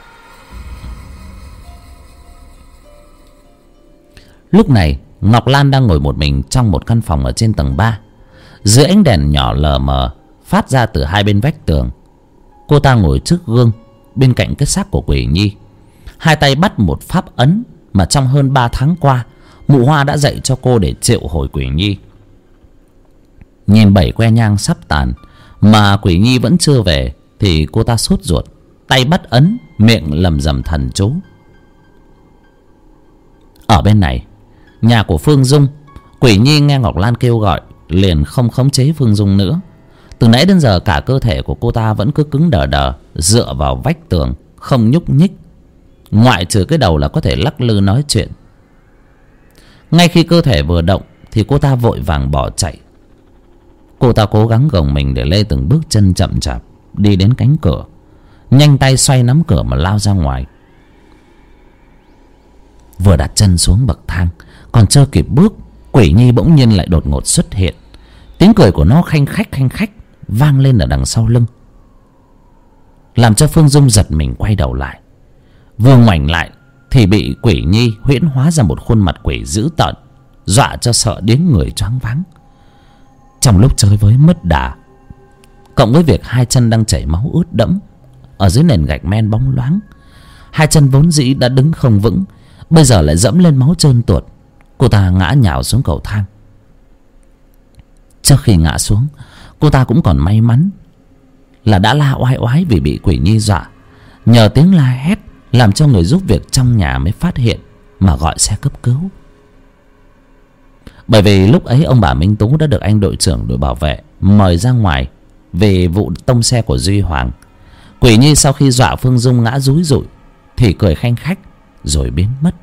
Lúc này Ngọc Lan đang ngồi một mình trong một căn phòng ở trên tầng ba. Dưới ánh đèn nhỏ lờ mờ phát ra từ hai bên vách tường, cô ta ngồi trước gương bên cạnh cái xác của quỷ nhi, hai tay bắt một pháp ấn mà trong hơn ba tháng qua mụ Hoa đã dạy cho cô để triệu hồi quỷ nhi. Nhìn bảy que nhang sắp tàn mà quỷ nhi vẫn chưa về thì cô ta sốt ruột, tay bắt ấn, miệng lầm rầm thần chú. Ở bên này, nhà của Phương Dung, quỷ nhi nghe Ngọc Lan kêu gọi liền không khống chế Phương Dung nữa. Từ nãy đến giờ cả cơ thể của cô ta vẫn cứ cứng đờ đờ dựa vào vách tường, không nhúc nhích, ngoại trừ cái đầu là có thể lắc lư nói chuyện. Ngay khi cơ thể vừa động thì cô ta vội vàng bỏ chạy. Cô ta cố gắng gồng mình để lê từng bước chân chậm chạp đi đến cánh cửa, nhanh tay xoay nắm cửa mà lao ra ngoài. Vừa đặt chân xuống bậc thang, còn chưa kịp bước, quỷ nhi bỗng nhiên lại đột ngột xuất hiện. Tiếng cười của nó khanh khách khanh khách vang lên ở đằng sau lưng, làm cho Phương Dung giật mình quay đầu lại. Vừa ngoảnh lại thì bị quỷ nhi huyễn hóa ra một khuôn mặt quỷ dữ tợn, dọa cho sợ đến người choáng váng. Trong lúc chơi với mất đà, cộng với việc hai chân đang chảy máu ướt đẫm ở dưới nền gạch men bóng loáng, hai chân vốn dĩ đã đứng không vững, bây giờ lại dẫm lên máu trơn tuột. Cô ta ngã nhào xuống cầu thang. Trước khi ngã xuống, cô ta cũng còn may mắn là đã la oai oái vì bị quỷ nhi dọa. Nhờ tiếng la hét làm cho người giúp việc trong nhà mới phát hiện mà gọi xe cấp cứu. Bởi vì lúc ấy ông bà Minh Tú đã được anh đội trưởng đội bảo vệ mời ra ngoài về vụ tông xe của Duy Hoàng. Quỷ nhi sau khi dọa Phương Dung ngã rúi rụi thì cười khanh khách rồi biến mất.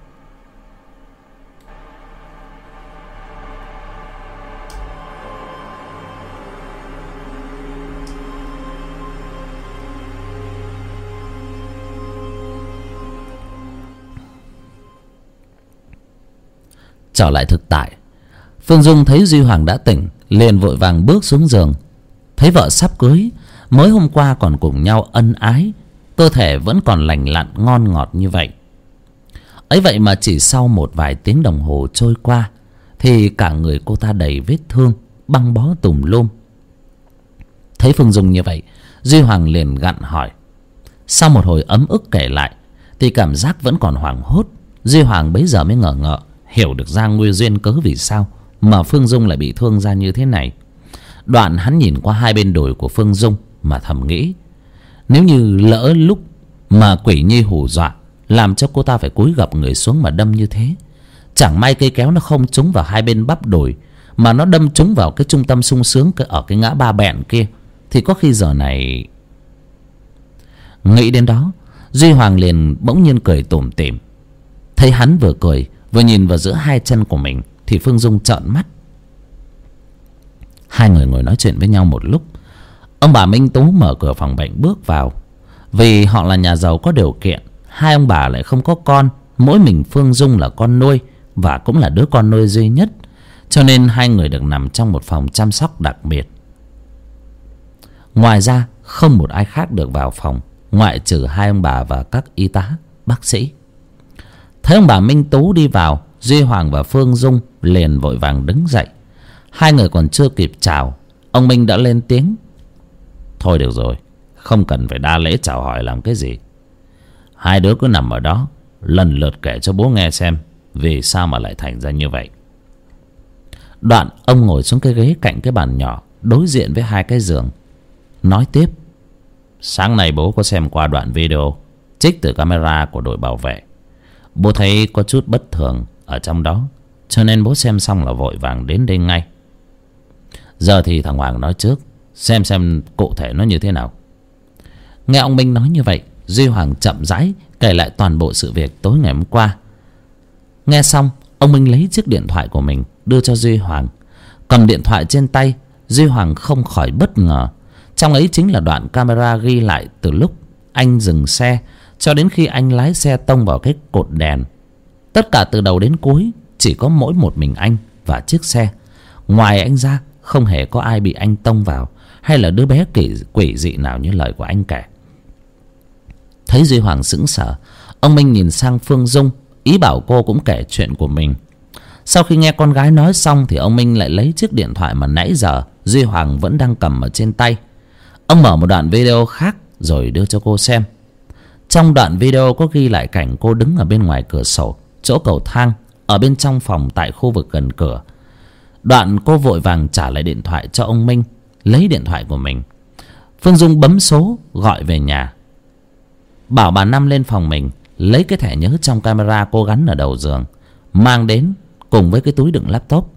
Trở lại thực tại, Phương Dung thấy Duy Hoàng đã tỉnh, liền vội vàng bước xuống giường. Thấy vợ sắp cưới, mới hôm qua còn cùng nhau ân ái, cơ thể vẫn còn lành lặn ngon ngọt như vậy. Ấy vậy mà chỉ sau một vài tiếng đồng hồ trôi qua thì cả người cô ta đầy vết thương, băng bó tùm lum. Thấy Phương Dung như vậy, Duy Hoàng liền gặn hỏi. Sau một hồi ấm ức kể lại thì cảm giác vẫn còn hoảng hốt. Duy Hoàng bấy giờ mới ngờ ngợ hiểu được ra nguyên duyên cớ vì sao mà Phương Dung lại bị thương ra như thế này. Đoạn hắn nhìn qua hai bên đùi của Phương Dung mà thầm nghĩ, nếu như lỡ lúc mà quỷ nhi hù dọa làm cho cô ta phải cúi gập người xuống mà đâm như thế, chẳng may cây kéo nó không trúng vào hai bên bắp đùi mà nó đâm trúng vào cái trung tâm sung sướng ở cái ngã ba bẹn kia, thì có khi giờ này... Nghĩ đến đó, Duy Hoàng liền bỗng nhiên cười tủm tỉm. Thấy hắn vừa cười vừa nhìn vào giữa hai chân của mình thì Phương Dung trợn mắt. Hai người ngồi nói chuyện với nhau một lúc, ông bà Minh Tú mở cửa phòng bệnh bước vào. Vì họ là nhà giàu có điều kiện, hai ông bà lại không có con, mỗi mình Phương Dung là con nuôi và cũng là đứa con nuôi duy nhất, cho nên hai người được nằm trong một phòng chăm sóc đặc biệt. Ngoài ra không một ai khác được vào phòng, ngoại trừ hai ông bà và các y tá, bác sĩ. Thấy ông bà Minh Tú đi vào, Duy Hoàng và Phương Dung liền vội vàng đứng dậy. Hai người còn chưa kịp chào, ông Minh đã lên tiếng: "Thôi được rồi, không cần phải đa lễ chào hỏi làm cái gì. Hai đứa cứ nằm ở đó, lần lượt kể cho bố nghe xem vì sao mà lại thành ra như vậy." Đoạn ông ngồi xuống cái ghế cạnh cái bàn nhỏ đối diện với hai cái giường, nói tiếp: "Sáng nay bố có xem qua đoạn video trích từ camera của đội bảo vệ. Bố thấy có chút bất thường ở trong đó, cho nên bố xem xong là vội vàng đến đây ngay. Giờ thì thằng Hoàng nói trước, xem xem cụ thể nó như thế nào." Nghe ông Minh nói như vậy, Duy Hoàng chậm rãi kể lại toàn bộ sự việc tối ngày hôm qua. Nghe xong, ông Minh lấy chiếc điện thoại của mình đưa cho Duy Hoàng. Cầm điện thoại trên tay, Duy Hoàng không khỏi bất ngờ. Trong ấy chính là đoạn camera ghi lại từ lúc anh dừng xe cho đến khi anh lái xe tông vào cái cột đèn. Tất cả từ đầu đến cuối chỉ có mỗi một mình anh và chiếc xe. Ngoài anh ra không hề có ai bị anh tông vào, hay là đứa bé quỷ, quỷ dị nào như lời của anh kể. Thấy Duy Hoàng sững sờ, ông Minh nhìn sang Phương Dung, ý bảo cô cũng kể chuyện của mình. Sau khi nghe con gái nói xong thì ông Minh lại lấy chiếc điện thoại mà nãy giờ Duy Hoàng vẫn đang cầm ở trên tay. Ông mở một đoạn video khác rồi đưa cho cô xem. Trong đoạn video có ghi lại cảnh cô đứng ở bên ngoài cửa sổ chỗ cầu thang ở bên trong phòng tại khu vực gần cửa. Đoạn cô vội vàng trả lại điện thoại cho ông Minh, lấy điện thoại của mình. Phương Dung bấm số gọi về nhà, bảo bà Năm lên phòng mình lấy cái thẻ nhớ trong camera cô gắn ở đầu giường, mang đến cùng với cái túi đựng laptop.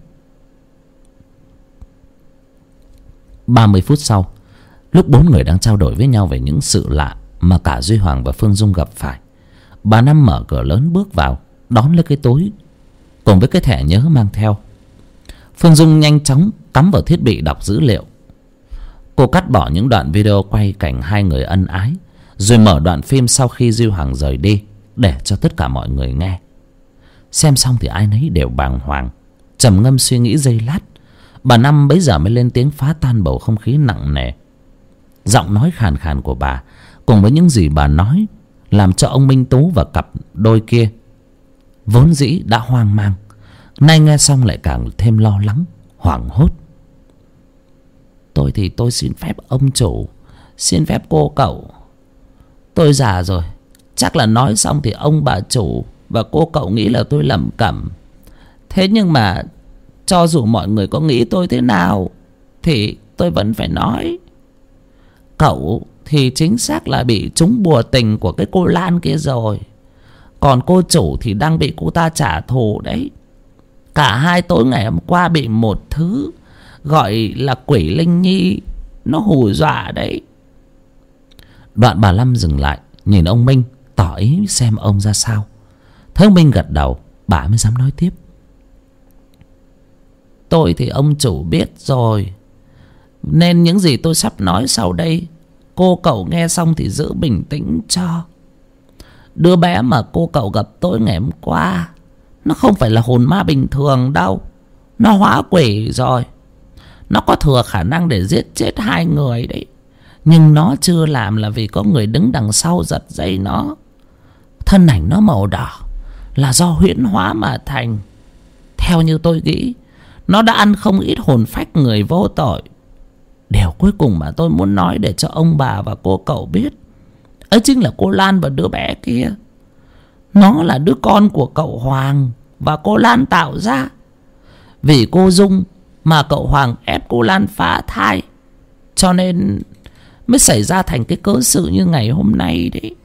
Ba mươi phút sau, lúc bốn người đang trao đổi với nhau về những sự lạ mà cả Duy Hoàng và Phương Dung gặp phải, bà Năm mở cửa lớn bước vào, đón lấy cái túi cùng với cái thẻ nhớ mang theo. Phương Dung nhanh chóng cắm vào thiết bị đọc dữ liệu. Cô cắt bỏ những đoạn video quay cảnh hai người ân ái, rồi mở đoạn phim sau khi Duy Hoàng rời đi để cho tất cả mọi người nghe. Xem xong thì ai nấy đều bàng hoàng, trầm ngâm suy nghĩ giây lát. Bà Năm bấy giờ mới lên tiếng phá tan bầu không khí nặng nề. Giọng nói khàn khàn của bà cùng với những gì bà nói làm cho ông Minh Tú và cặp đôi kia vốn dĩ đã hoang mang, nay nghe xong lại càng thêm lo lắng, hoảng hốt. "Tôi thì tôi xin phép ông chủ, xin phép cô cậu. Tôi già rồi, chắc là nói xong thì ông bà chủ và cô cậu nghĩ là tôi lẩm cẩm. Thế nhưng mà cho dù mọi người có nghĩ tôi thế nào thì tôi vẫn phải nói. Cậu thì chính xác là bị trúng bùa tình của cái cô Lan kia rồi. Còn cô chủ thì đang bị cô ta trả thù đấy. Cả hai tối ngày hôm qua bị một thứ gọi là quỷ linh nhi nó hù dọa đấy." Đoạn bà Lâm dừng lại nhìn ông Minh, tỏ ý xem ông ra sao. Thấy ông Minh gật đầu, bà mới dám nói tiếp: "Tôi thì ông chủ biết rồi, nên những gì tôi sắp nói sau đây cô cậu nghe xong thì giữ bình tĩnh cho. Đứa bé mà cô cậu gặp tối ngày hôm qua nó không phải là hồn ma bình thường đâu. Nó hóa quỷ rồi. Nó có thừa khả năng để giết chết hai người đấy. Nhưng nó chưa làm là vì có người đứng đằng sau giật dây nó. Thân ảnh nó màu đỏ là do huyễn hóa mà thành. Theo như tôi nghĩ, nó đã ăn không ít hồn phách người vô tội. Điều cuối cùng mà tôi muốn nói để cho ông bà và cô cậu biết, ấy chính là cô Lan và đứa bé kia. Nó là đứa con của cậu Hoàng và cô Lan tạo ra. Vì cô Dung mà cậu Hoàng ép cô Lan phá thai, cho nên mới xảy ra thành cái cớ sự như ngày hôm nay đấy."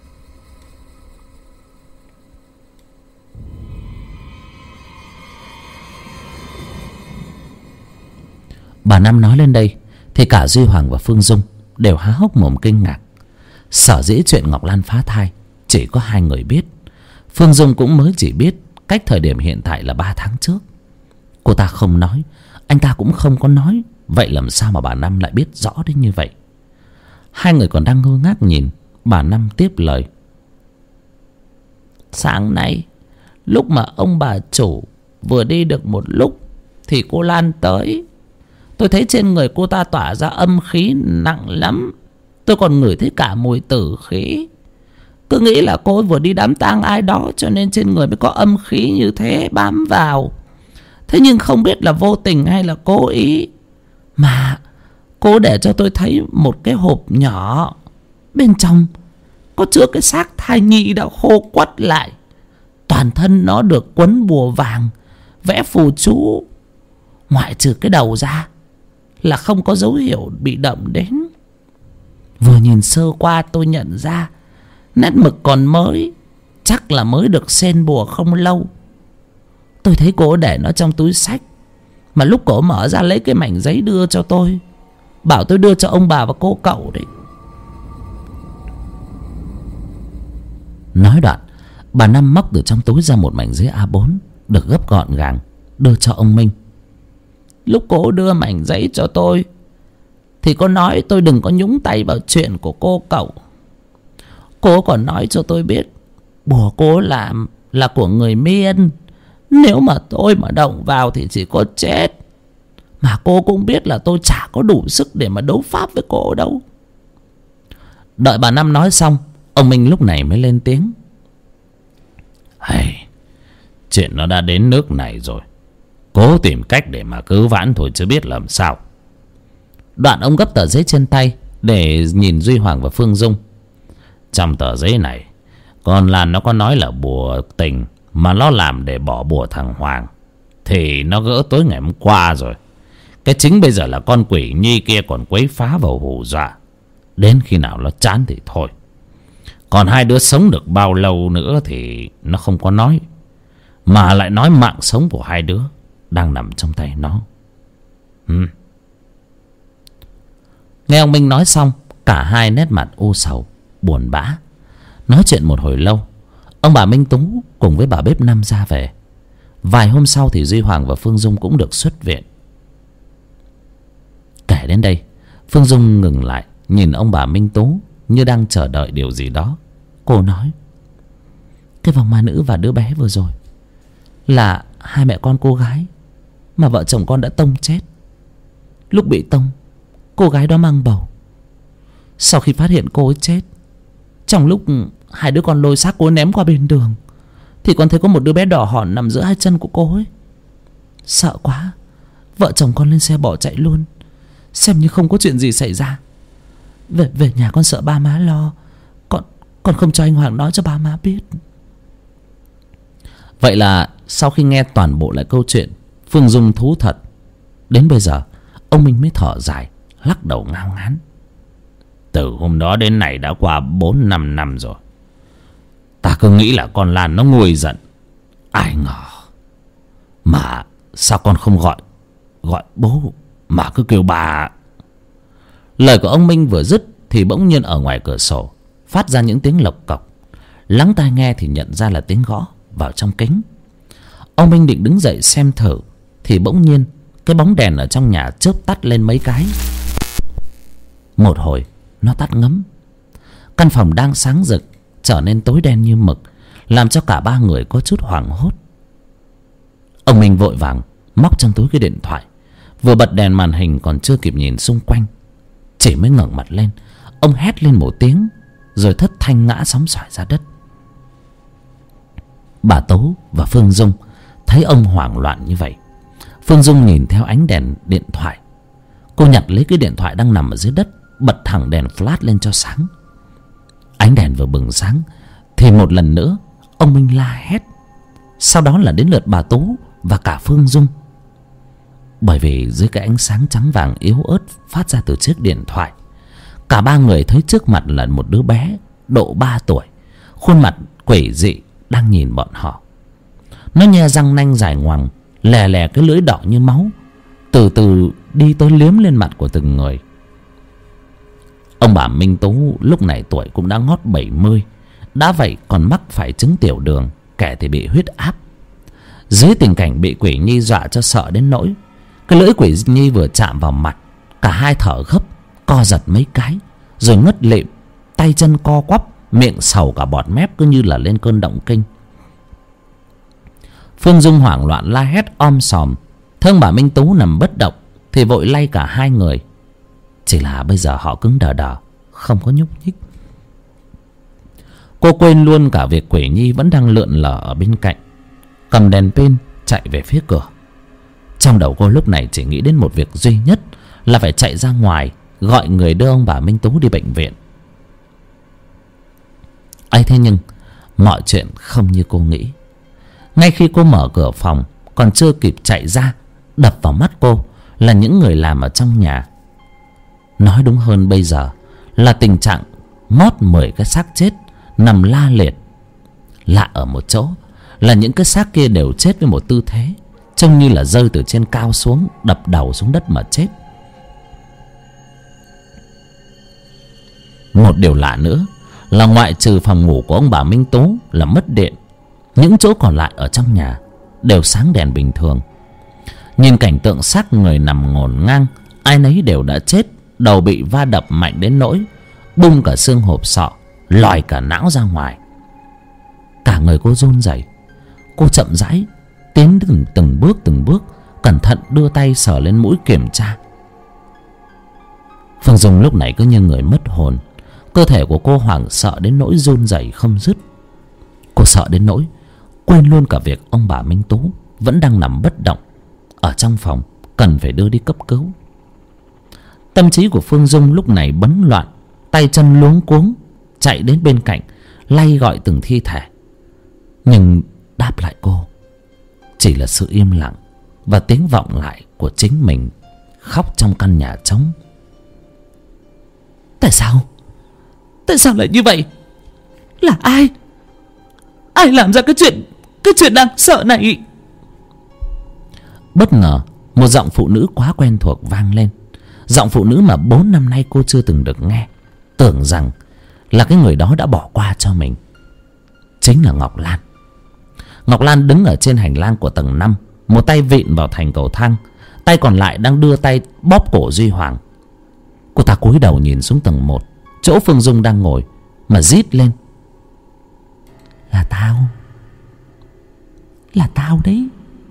Bà Năm nói lên đây thì cả Duy Hoàng và Phương Dung đều há hốc mồm kinh ngạc. Sở dĩ chuyện Ngọc Lan phá thai chỉ có hai người biết. Phương Dung cũng mới chỉ biết cách thời điểm hiện tại là ba tháng trước. Cô ta không nói, anh ta cũng không có nói. Vậy làm sao mà bà Năm lại biết rõ đến như vậy? Hai người còn đang ngơ ngác nhìn, bà Năm tiếp lời: "Sáng nay lúc mà ông bà chủ vừa đi được một lúc thì cô Lan tới. Tôi thấy trên người cô ta tỏa ra âm khí nặng lắm. Tôi còn ngửi thấy cả mùi tử khí. Cứ nghĩ là cô ấy vừa đi đám tang ai đó, cho nên trên người mới có âm khí như thế bám vào. Thế nhưng không biết là vô tình hay là cố ý, mà cô để cho tôi thấy một cái hộp nhỏ. Bên trong có chứa cái xác thai nhi đã khô quắt lại. Toàn thân nó được quấn bùa vàng, vẽ phù chú. Ngoại trừ cái đầu ra là không có dấu hiệu bị động đến. Vừa nhìn sơ qua tôi nhận ra nét mực còn mới, chắc là mới được xen bùa không lâu. Tôi thấy cô để nó trong túi xách, mà lúc cổ mở ra lấy cái mảnh giấy đưa cho tôi, bảo tôi đưa cho ông bà và cô cậu đấy. Nói đoạn, bà Năm móc từ trong túi ra một mảnh giấy A bốn được gấp gọn gàng, đưa cho ông Minh. Lúc cô đưa mảnh giấy cho tôi thì cô nói tôi đừng có nhúng tay vào chuyện của cô cậu. Cô còn nói cho tôi biết bùa cô làm là của người Miên, nếu mà tôi mà động vào thì chỉ có chết. Mà cô cũng biết là tôi chả có đủ sức để mà đấu pháp với cô đâu. Đợi bà Năm nói xong, ông Minh lúc này mới lên tiếng. Hay, chuyện nó đã đến nước này rồi, cố tìm cách để mà cứu vãn thôi chứ biết làm sao. Đoạn ông gấp tờ giấy trên tay để nhìn Duy Hoàng và Phương Dung. Trong tờ giấy này, con Lan nó có nói là bùa tình mà nó làm để bỏ bùa thằng Hoàng thì nó gỡ tối ngày hôm qua rồi. Cái chính bây giờ là con quỷ nhi kia còn quấy phá vào hù dọa. Đến khi nào nó chán thì thôi. Còn hai đứa sống được bao lâu nữa thì nó không có nói, mà lại nói mạng sống của hai đứa đang nằm trong tay nó. ừ. Nghe ông Minh nói xong, cả hai nét mặt u sầu, buồn bã. Nói chuyện một hồi lâu, ông bà Minh Tú cùng với bà bếp Năm ra về. Vài hôm sau thì Duy Hoàng và Phương Dung cũng được xuất viện. Kể đến đây, Phương Dung ngừng lại, nhìn ông bà Minh Tú như đang chờ đợi điều gì đó. Cô nói: cái vòng ma nữ và đứa bé vừa rồi là hai mẹ con cô gái mà vợ chồng con đã tông chết. Lúc bị tông, cô gái đó mang bầu. Sau khi phát hiện cô ấy chết, trong lúc hai đứa con lôi xác cô ấy ném qua bên đường, thì con thấy có một đứa bé đỏ hòn nằm giữa hai chân của cô ấy. Sợ quá, vợ chồng con lên xe bỏ chạy luôn, xem như không có chuyện gì xảy ra. Về, về nhà con sợ ba má lo, Con con không cho anh Hoàng nói cho ba má biết. Vậy là sau khi nghe toàn bộ lại câu chuyện, Phương Dung thú thật. Đến bây giờ ông Minh mới thở dài, lắc đầu ngao ngán. Từ hôm đó đến nay đã qua bốn năm năm rồi. Ta cứ nghĩ là con Lan nó nguôi giận, ai ngờ mà sao con không gọi Gọi bố mà cứ kêu bà. Lời của ông Minh vừa dứt thì bỗng nhiên ở ngoài cửa sổ phát ra những tiếng lộc cọc. Lắng tai nghe thì nhận ra là tiếng gõ vào trong kính. Ông Minh định đứng dậy xem thử thì bỗng nhiên cái bóng đèn ở trong nhà chớp tắt lên mấy cái. Một hồi nó tắt ngấm. Căn phòng đang sáng rực trở nên tối đen như mực, làm cho cả ba người có chút hoảng hốt. Ông Minh vội vàng móc trong túi cái điện thoại, vừa bật đèn màn hình còn chưa kịp nhìn xung quanh, chỉ mới ngẩng mặt lên, ông hét lên một tiếng rồi thất thanh ngã sóng xoài ra đất. Bà Tố và Phương Dung thấy ông hoảng loạn như vậy. Phương Dung nhìn theo ánh đèn điện thoại, cô nhặt lấy cái điện thoại đang nằm ở dưới đất, bật thẳng đèn flash lên cho sáng. Ánh đèn vừa bừng sáng thì một lần nữa ông Minh la hét. Sau đó là đến lượt bà Tú và cả Phương Dung. Bởi vì dưới cái ánh sáng trắng vàng yếu ớt phát ra từ chiếc điện thoại, cả ba người thấy trước mặt là một đứa bé độ ba tuổi, khuôn mặt quỷ dị đang nhìn bọn họ. Nó nhe răng nanh dài ngoằng, lè lè cái lưỡi đỏ như máu, từ từ đi tới liếm lên mặt của từng người. Ông bà Minh Tú lúc này tuổi cũng đã ngót bảy mươi, đã vậy còn mắc phải chứng tiểu đường, kẻ thì bị huyết áp. Dưới tình cảnh bị quỷ nhi dọa cho sợ đến nỗi cái lưỡi quỷ nhi vừa chạm vào mặt, cả hai thở gấp, co giật mấy cái rồi ngất lịm, tay chân co quắp, miệng sầu cả bọt mép, cứ như là lên cơn động kinh. Phương Dung hoảng loạn la hét om sòm, Thế ông bà Minh Tú nằm bất động thì vội lay cả hai người. Chỉ là bây giờ họ cứng đờ đờ, không có nhúc nhích. Cô quên luôn cả việc Quỷ Nhi vẫn đang lượn lờ ở bên cạnh, cầm đèn pin chạy về phía cửa. Trong đầu cô lúc này chỉ nghĩ đến một việc duy nhất là phải chạy ra ngoài gọi người đưa ông bà Minh Tú đi bệnh viện. ấy thế nhưng mọi chuyện không như cô nghĩ. Ngay khi cô mở cửa phòng, còn chưa kịp chạy ra, đập vào mắt cô là những người làm ở trong nhà. Nói đúng hơn bây giờ là tình trạng ngót mười cái xác chết nằm la liệt. Lạ ở một chỗ là những cái xác kia đều chết với một tư thế trông như là rơi từ trên cao xuống, đập đầu xuống đất mà chết. Một điều lạ nữa là ngoại trừ phòng ngủ của ông bà Minh Tú là mất điện, những chỗ còn lại ở trong nhà đều sáng đèn bình thường. Nhìn cảnh tượng xác người nằm ngổn ngang, ai nấy đều đã chết, đầu bị va đập mạnh đến nỗi bung cả xương hộp sọ, lòi cả não ra ngoài. Cả người cô run rẩy. Cô chậm rãi tiến từng từng bước từng bước, cẩn thận đưa tay sờ lên mũi kiểm tra. Phương Dung lúc này cứ như người mất hồn. Cơ thể của cô hoảng sợ đến nỗi run rẩy không dứt. Cô sợ đến nỗi quên luôn cả việc ông bà Minh Tú vẫn đang nằm bất động ở trong phòng, cần phải đưa đi cấp cứu. Tâm trí của Phương Dung lúc này bấn loạn, tay chân luống cuống chạy đến bên cạnh lay gọi từng thi thể. Nhưng đáp lại cô chỉ là sự im lặng và tiếng vọng lại của chính mình khóc trong căn nhà trống. Tại sao? Tại sao lại như vậy? Là ai? Ai làm ra cái chuyện Cái chuyện đáng sợ này? Bất ngờ một giọng phụ nữ quá quen thuộc vang lên. Giọng phụ nữ mà bốn năm nay cô chưa từng được nghe, tưởng rằng là cái người đó đã bỏ qua cho mình. Chính là Ngọc Lan. Ngọc Lan đứng ở trên hành lang của tầng năm, một tay vịn vào thành cầu thang, tay còn lại đang đưa tay bóp cổ Duy Hoàng. Cô ta cúi đầu nhìn xuống tầng một, chỗ Phương Dung đang ngồi, mà rít lên: Là tao. Là tao đấy.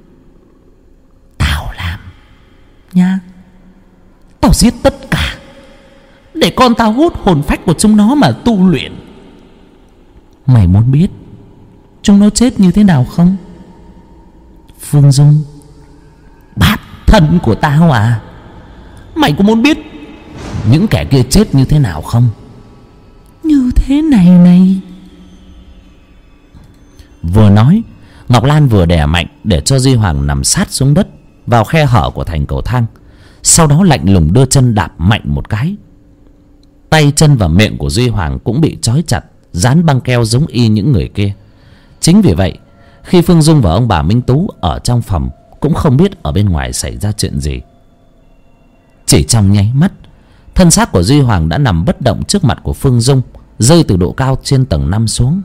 Tao làm nha. Tao giết tất cả để con tao hút hồn phách của chúng nó mà tu luyện. Mày muốn biết chúng nó chết như thế nào không? Phương Dung, bát thân của tao à? Mày có muốn biết những kẻ kia chết như thế nào không? Như thế này này. Vừa nói, Ngọc Lan vừa đè mạnh để cho Duy Hoàng nằm sát xuống đất vào khe hở của thành cầu thang. Sau đó lạnh lùng đưa chân đạp mạnh một cái. Tay chân và miệng của Duy Hoàng cũng bị trói chặt, dán băng keo giống y những người kia. Chính vì vậy, khi Phương Dung và ông bà Minh Tú ở trong phòng cũng không biết ở bên ngoài xảy ra chuyện gì. Chỉ trong nháy mắt, thân xác của Duy Hoàng đã nằm bất động trước mặt của Phương Dung, rơi từ độ cao trên tầng năm xuống.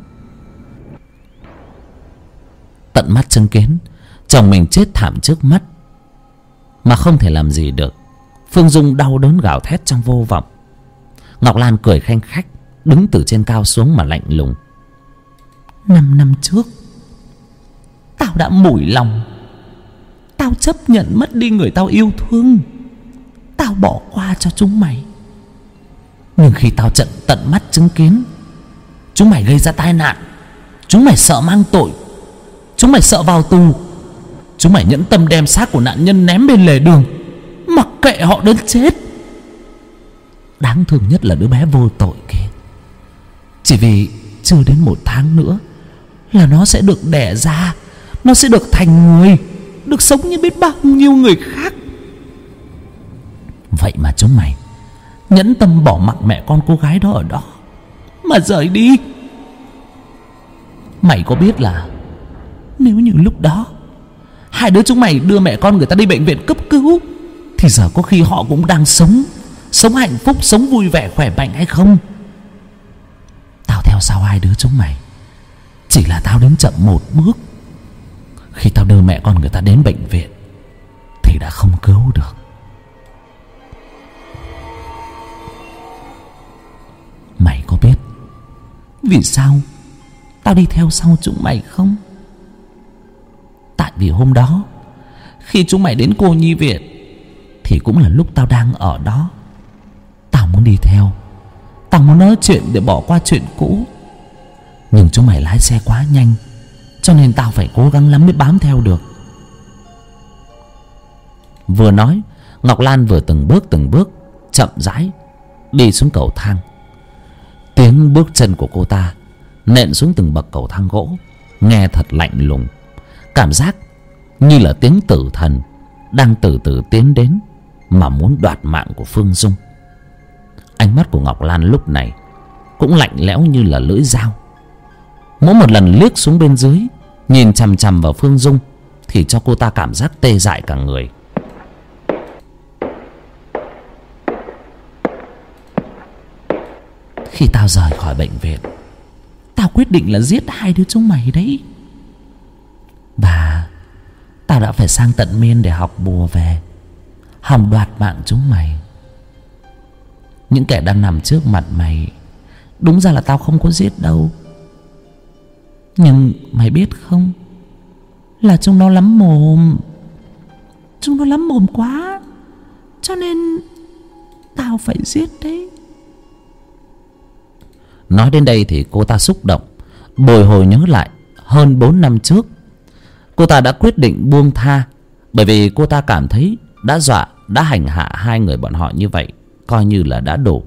Tận mắt chứng kiến chồng mình chết thảm trước mắt mà không thể làm gì được, Phương Dung đau đớn gào thét trong vô vọng. Ngọc Lan cười khanh khách, đứng từ trên cao xuống mà lạnh lùng: Năm năm trước tao đã mủi lòng. Tao chấp nhận mất đi người tao yêu thương. Tao bỏ qua cho chúng mày. Nhưng khi tao trận tận mắt chứng kiến chúng mày gây ra tai nạn, chúng mày sợ mang tội, chúng mày sợ vào tù, chúng mày nhẫn tâm đem xác của nạn nhân ném bên lề đường, mặc kệ họ đến chết. Đáng thương nhất là đứa bé vô tội kia. Chỉ vì chưa đến một tháng nữa là nó sẽ được đẻ ra, nó sẽ được thành người, được sống như biết bao nhiêu người khác. Vậy mà chúng mày nhẫn tâm bỏ mặc mẹ con cô gái đó ở đó mà rời đi. Mày có biết là nếu như lúc đó hai đứa chúng mày đưa mẹ con người ta đi bệnh viện cấp cứu thì giờ có khi họ cũng đang sống, sống hạnh phúc, sống vui vẻ khỏe mạnh hay không? Tao theo sau hai đứa chúng mày chỉ là tao đến chậm một bước. Khi tao đưa mẹ con người ta đến bệnh viện thì đã không cứu được. Mày có biết vì sao tao đi theo sau chúng mày không? Tại vì hôm đó Khi chúng mày đến cô nhi viện thì cũng là lúc tao đang ở đó. Tao muốn đi theo, tao muốn nói chuyện để bỏ qua chuyện cũ, nhưng chúng mày lái xe quá nhanh, cho nên tao phải cố gắng lắm mới bám theo được. Vừa nói, Ngọc Lan vừa từng bước từng bước chậm rãi đi xuống cầu thang. Tiếng bước chân của cô ta nện xuống từng bậc cầu thang gỗ nghe thật lạnh lùng, cảm giác như là tiếng tử thần đang từ từ tiến đến mà muốn đoạt mạng của Phương Dung. Ánh mắt của Ngọc Lan lúc này cũng lạnh lẽo như là lưỡi dao. Mỗi một lần liếc xuống bên dưới nhìn chằm chằm vào Phương Dung thì cho cô ta cảm giác tê dại cả người. Khi tao rời khỏi bệnh viện, tao quyết định là giết hai đứa chúng mày đấy. Và tao đã phải sang tận miên để học bùa về, hòng đoạt mạng chúng mày. Những kẻ đang nằm trước mặt mày đúng ra là tao không có giết đâu, nhưng mày biết không, là chúng nó lắm mồm. Chúng nó lắm mồm quá, cho nên tao phải giết đấy. Nói đến đây thì cô ta xúc động, bồi hồi nhớ lại hơn bốn năm trước cô ta đã quyết định buông tha, bởi vì cô ta cảm thấy đã dọa, đã hành hạ hai người bọn họ như vậy coi như là đã đủ.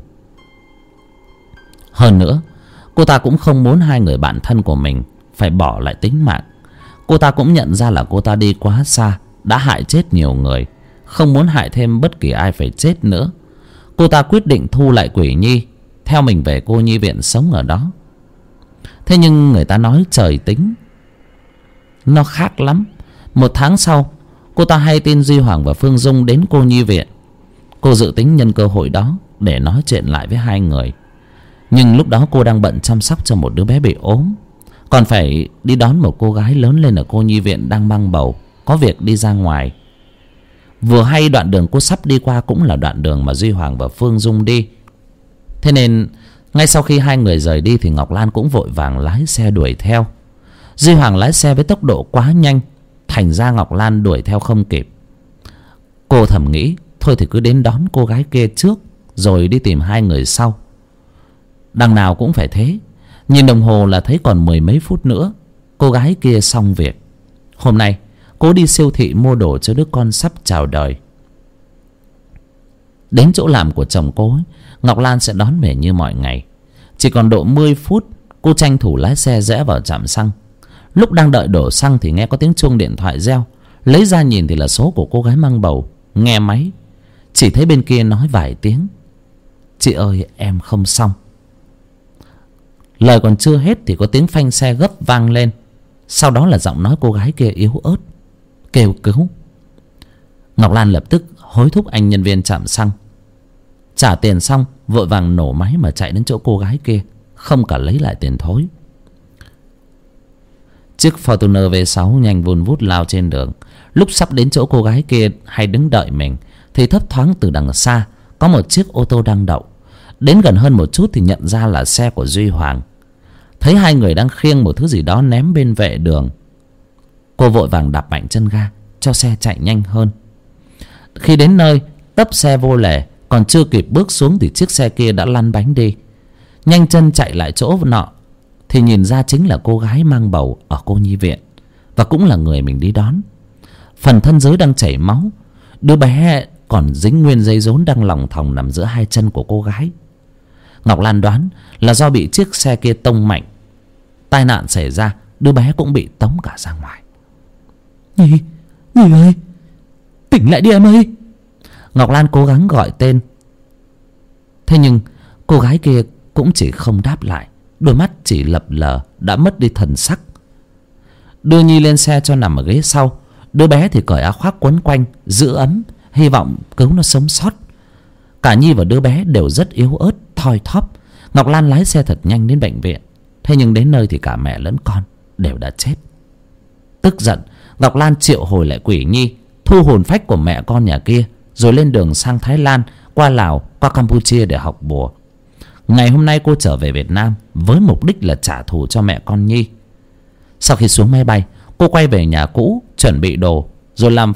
Hơn nữa, cô ta cũng không muốn hai người bạn thân của mình phải bỏ lại tính mạng. Cô ta cũng nhận ra là cô ta đi quá xa, đã hại chết nhiều người, không muốn hại thêm bất kỳ ai phải chết nữa. Cô ta quyết định thu lại Quỷ Nhi, theo mình về cô nhi viện sống ở đó. Thế nhưng người ta nói trời tính nó khác lắm. Một tháng sau, cô ta hay tin Duy Hoàng và Phương Dung đến cô nhi viện. Cô dự tính nhân cơ hội đó để nói chuyện lại với hai người. Nhưng lúc đó cô đang bận chăm sóc cho một đứa bé bị ốm, còn phải đi đón một cô gái lớn lên ở cô nhi viện đang mang bầu, có việc đi ra ngoài. Vừa hay đoạn đường cô sắp đi qua cũng là đoạn đường mà Duy Hoàng và Phương Dung đi. Thế nên ngay sau khi hai người rời đi thì Ngọc Lan cũng vội vàng lái xe đuổi theo. Duy Hoàng lái xe với tốc độ quá nhanh, thành ra Ngọc Lan đuổi theo không kịp. Cô thầm nghĩ thôi thì cứ đến đón cô gái kia trước rồi đi tìm hai người sau. Đằng nào cũng phải thế. Nhìn đồng hồ là thấy còn mười mấy phút nữa cô gái kia xong việc. Hôm nay cô đi siêu thị mua đồ cho đứa con sắp chào đời. Đến chỗ làm của chồng cô ấy, Ngọc Lan sẽ đón về như mọi ngày. Chỉ còn độ mười phút, cô tranh thủ lái xe rẽ vào trạm xăng. Lúc đang đợi đổ xăng thì nghe có tiếng chuông điện thoại reo. Lấy ra nhìn thì là số của cô gái mang bầu. Nghe máy, chỉ thấy bên kia nói vài tiếng: "Chị ơi, em không xong." Lời còn chưa hết thì có tiếng phanh xe gấp vang lên. Sau đó là giọng nói cô gái kia yếu ớt kêu cứu. Ngọc Lan lập tức hối thúc anh nhân viên trạm xăng. Trả tiền xong vội vàng nổ máy mà chạy đến chỗ cô gái kia, không cả lấy lại tiền thối. Chiếc Fortuner V sáu nhanh vun vút lao trên đường. Lúc sắp đến chỗ cô gái kia hay đứng đợi mình thì thấp thoáng từ đằng xa có một chiếc ô tô đang đậu. Đến gần hơn một chút thì nhận ra là xe của Duy Hoàng. Thấy hai người đang khiêng một thứ gì đó ném bên vệ đường, cô vội vàng đạp mạnh chân ga cho xe chạy nhanh hơn. Khi đến nơi, tấp xe vô lề, còn chưa kịp bước xuống thì chiếc xe kia đã lăn bánh đi. Nhanh chân chạy lại chỗ nọ thì nhìn ra chính là cô gái mang bầu ở cô nhi viện, và cũng là người mình đi đón. Phần thân dưới đang chảy máu, đứa bé còn dính nguyên dây rốn đang lòng thòng nằm giữa hai chân của cô gái. Ngọc Lan đoán là do bị chiếc xe kia tông mạnh. Tai nạn xảy ra, đứa bé cũng bị tống cả ra ngoài. Nhi, Nhi ơi, tỉnh lại đi em ơi. Ngọc Lan cố gắng gọi tên. Thế nhưng cô gái kia cũng chỉ không đáp lại, đôi mắt chỉ lập lờ, đã mất đi thần sắc. Đưa Nhi lên xe cho nằm ở ghế sau. Đứa bé thì cởi áo khoác quấn quanh giữ ấm, hy vọng cứu nó sống sót. Cả Nhi và đứa bé đều rất yếu ớt, thoi thóp. Ngọc Lan lái xe thật nhanh đến bệnh viện. Thế nhưng đến nơi thì cả mẹ lẫn con đều đã chết. Tức giận, Ngọc Lan triệu hồi lại Quỷ Nhi, thu hồn phách của mẹ con nhà kia, rồi lên đường sang Thái Lan, qua Lào, qua Campuchia để học bùa. Ngày hôm nay cô trở về Việt Nam với mục đích là trả thù cho mẹ con Nhi. Sau khi xuống máy bay, cô quay về nhà cũ chuẩn bị đồ, rồi làm phép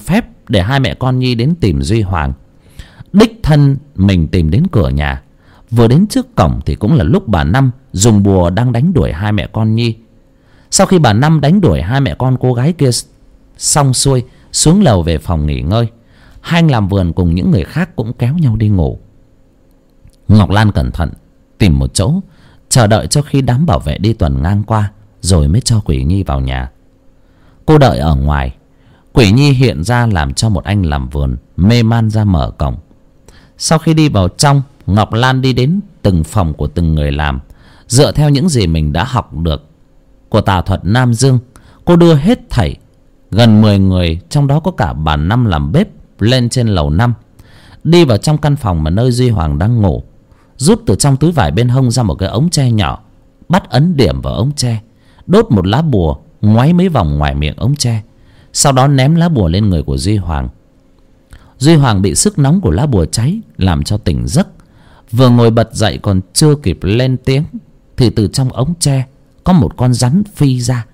để hai mẹ con Nhi đến tìm Duy Hoàng. Đích thân mình tìm đến cửa nhà. Vừa đến trước cổng thì cũng là lúc bà Năm dùng bùa đang đánh đuổi hai mẹ con Nhi. Sau khi bà Năm đánh đuổi hai mẹ con cô gái kia xong xuôi, xuống lầu về phòng nghỉ ngơi. Hai anh làm vườn cùng những người khác cũng kéo nhau đi ngủ. Ngọc Lan cẩn thận tìm một chỗ, chờ đợi cho khi đám bảo vệ đi tuần ngang qua, rồi mới cho Quỷ Nhi vào nhà. Cô đợi ở ngoài. Quỷ Nhi hiện ra làm cho một anh làm vườn mê man ra mở cổng. Sau khi đi vào trong, Ngọc Lan đi đến từng phòng của từng người làm. Dựa theo những gì mình đã học được của tà thuật Nam Dương, cô đưa hết thảy gần mười người, trong đó có cả bà Năm làm bếp, lên trên lầu năm. Đi vào trong căn phòng mà nơi Duy Hoàng đang ngủ, rút từ trong túi vải bên hông ra một cái ống tre nhỏ, bắt ấn điểm vào ống tre, đốt một lá bùa, ngoáy mấy vòng ngoài miệng ống tre, sau đó ném lá bùa lên người của Duy Hoàng. Duy Hoàng bị sức nóng của lá bùa cháy làm cho tỉnh giấc. Vừa ngồi bật dậy còn chưa kịp lên tiếng thì từ trong ống tre có một con rắn phi ra.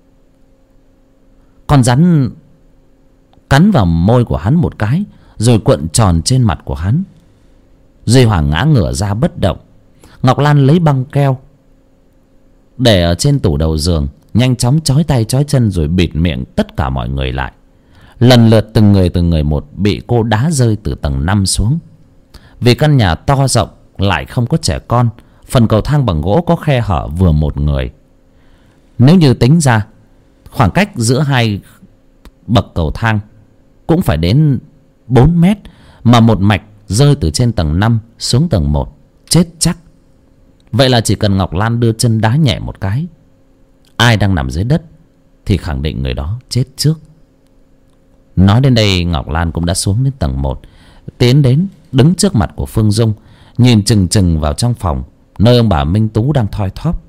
Con rắn cắn vào môi của hắn một cái, rồi cuộn tròn trên mặt của hắn. Duy Hoàng ngã ngửa ra bất động. Ngọc Lan lấy băng keo để ở trên tủ đầu giường, nhanh chóng trói tay trói chân rồi bịt miệng tất cả mọi người lại. Lần lượt từng người từng người một bị cô đá rơi từ tầng năm xuống. Vì căn nhà to rộng lại không có trẻ con, phần cầu thang bằng gỗ có khe hở vừa một người. Nếu như tính ra, khoảng cách giữa hai bậc cầu thang cũng phải đến bốn mét, mà một mạch rơi từ trên tầng năm xuống tầng một, chết chắc. Vậy là chỉ cần Ngọc Lan đưa chân đá nhẹ một cái, ai đang nằm dưới đất thì khẳng định người đó chết trước. Nói đến đây, Ngọc Lan cũng đã xuống đến tầng một, tiến đến đứng trước mặt của Phương Dung, nhìn chừng chừng vào trong phòng nơi ông bà Minh Tú đang thoi thóp.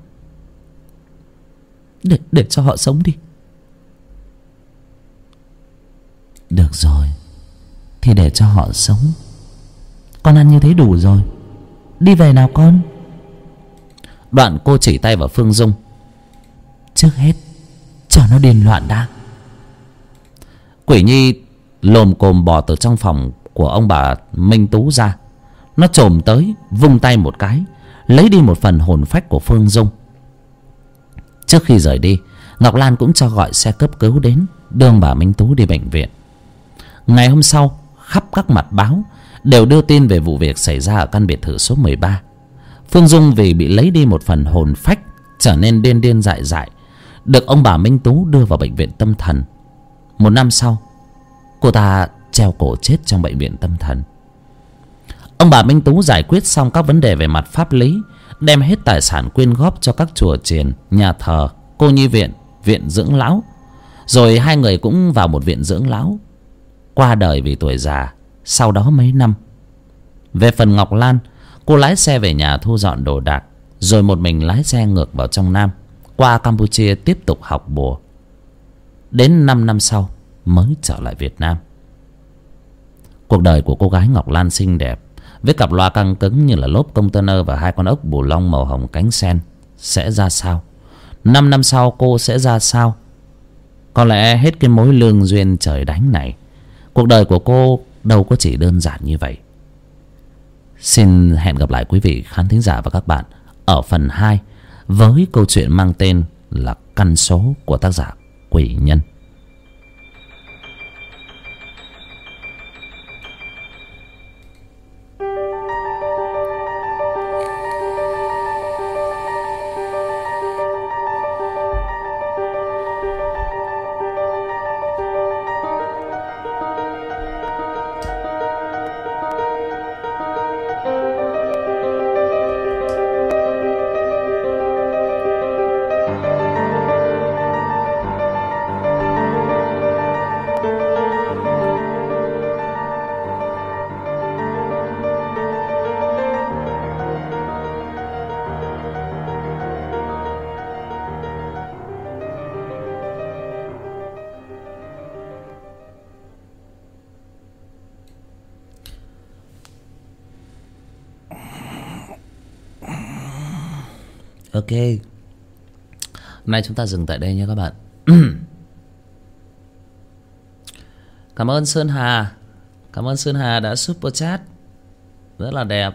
Để, để cho họ sống đi. Được rồi, thì để cho họ sống. Con ăn như thế đủ rồi, đi về nào con. Đoạn cô chỉ tay vào Phương Dung. Trước hết cho nó điên loạn đã. Quỷ Nhi lồm cồm bò từ trong phòng của ông bà Minh Tú ra. Nó chồm tới vung tay một cái, lấy đi một phần hồn phách của Phương Dung. Trước khi rời đi, Ngọc Lan cũng cho gọi xe cấp cứu đến, đưa ông bà Minh Tú đi bệnh viện. Ngày hôm sau, khắp các mặt báo đều đưa tin về vụ việc xảy ra ở căn biệt thự số mười ba. Phương Dung vì bị lấy đi một phần hồn phách, trở nên điên điên dại dại, được ông bà Minh Tú đưa vào bệnh viện tâm thần. Một năm sau, cô ta treo cổ chết trong bệnh viện tâm thần. Ông bà Minh Tú giải quyết xong các vấn đề về mặt pháp lý, đem hết tài sản quyên góp cho các chùa chiền, nhà thờ, cô nhi viện, viện dưỡng lão. Rồi hai người cũng vào một viện dưỡng lão, qua đời vì tuổi già sau đó mấy năm. Về phần Ngọc Lan, cô lái xe về nhà thu dọn đồ đạc, rồi một mình lái xe ngược vào trong Nam, qua Campuchia tiếp tục học bùa. Đến năm năm sau mới trở lại Việt Nam. Cuộc đời của cô gái Ngọc Lan xinh đẹp, với cặp loa căng cứng như là lốp container và hai con ốc bù long màu hồng cánh sen, sẽ ra sao? Năm năm sau cô sẽ ra sao? Có lẽ hết cái mối lương duyên trời đánh này, cuộc đời của cô đâu có chỉ đơn giản như vậy. Xin hẹn gặp lại quý vị khán thính giả và các bạn ở phần hai với câu chuyện mang tên là Căn Số của tác giả Quỷ Nhân. Ok, hôm nay chúng ta dừng tại đây nha các bạn. Cảm ơn Sơn Hà. Cảm ơn Sơn Hà đã super chat. Rất là đẹp.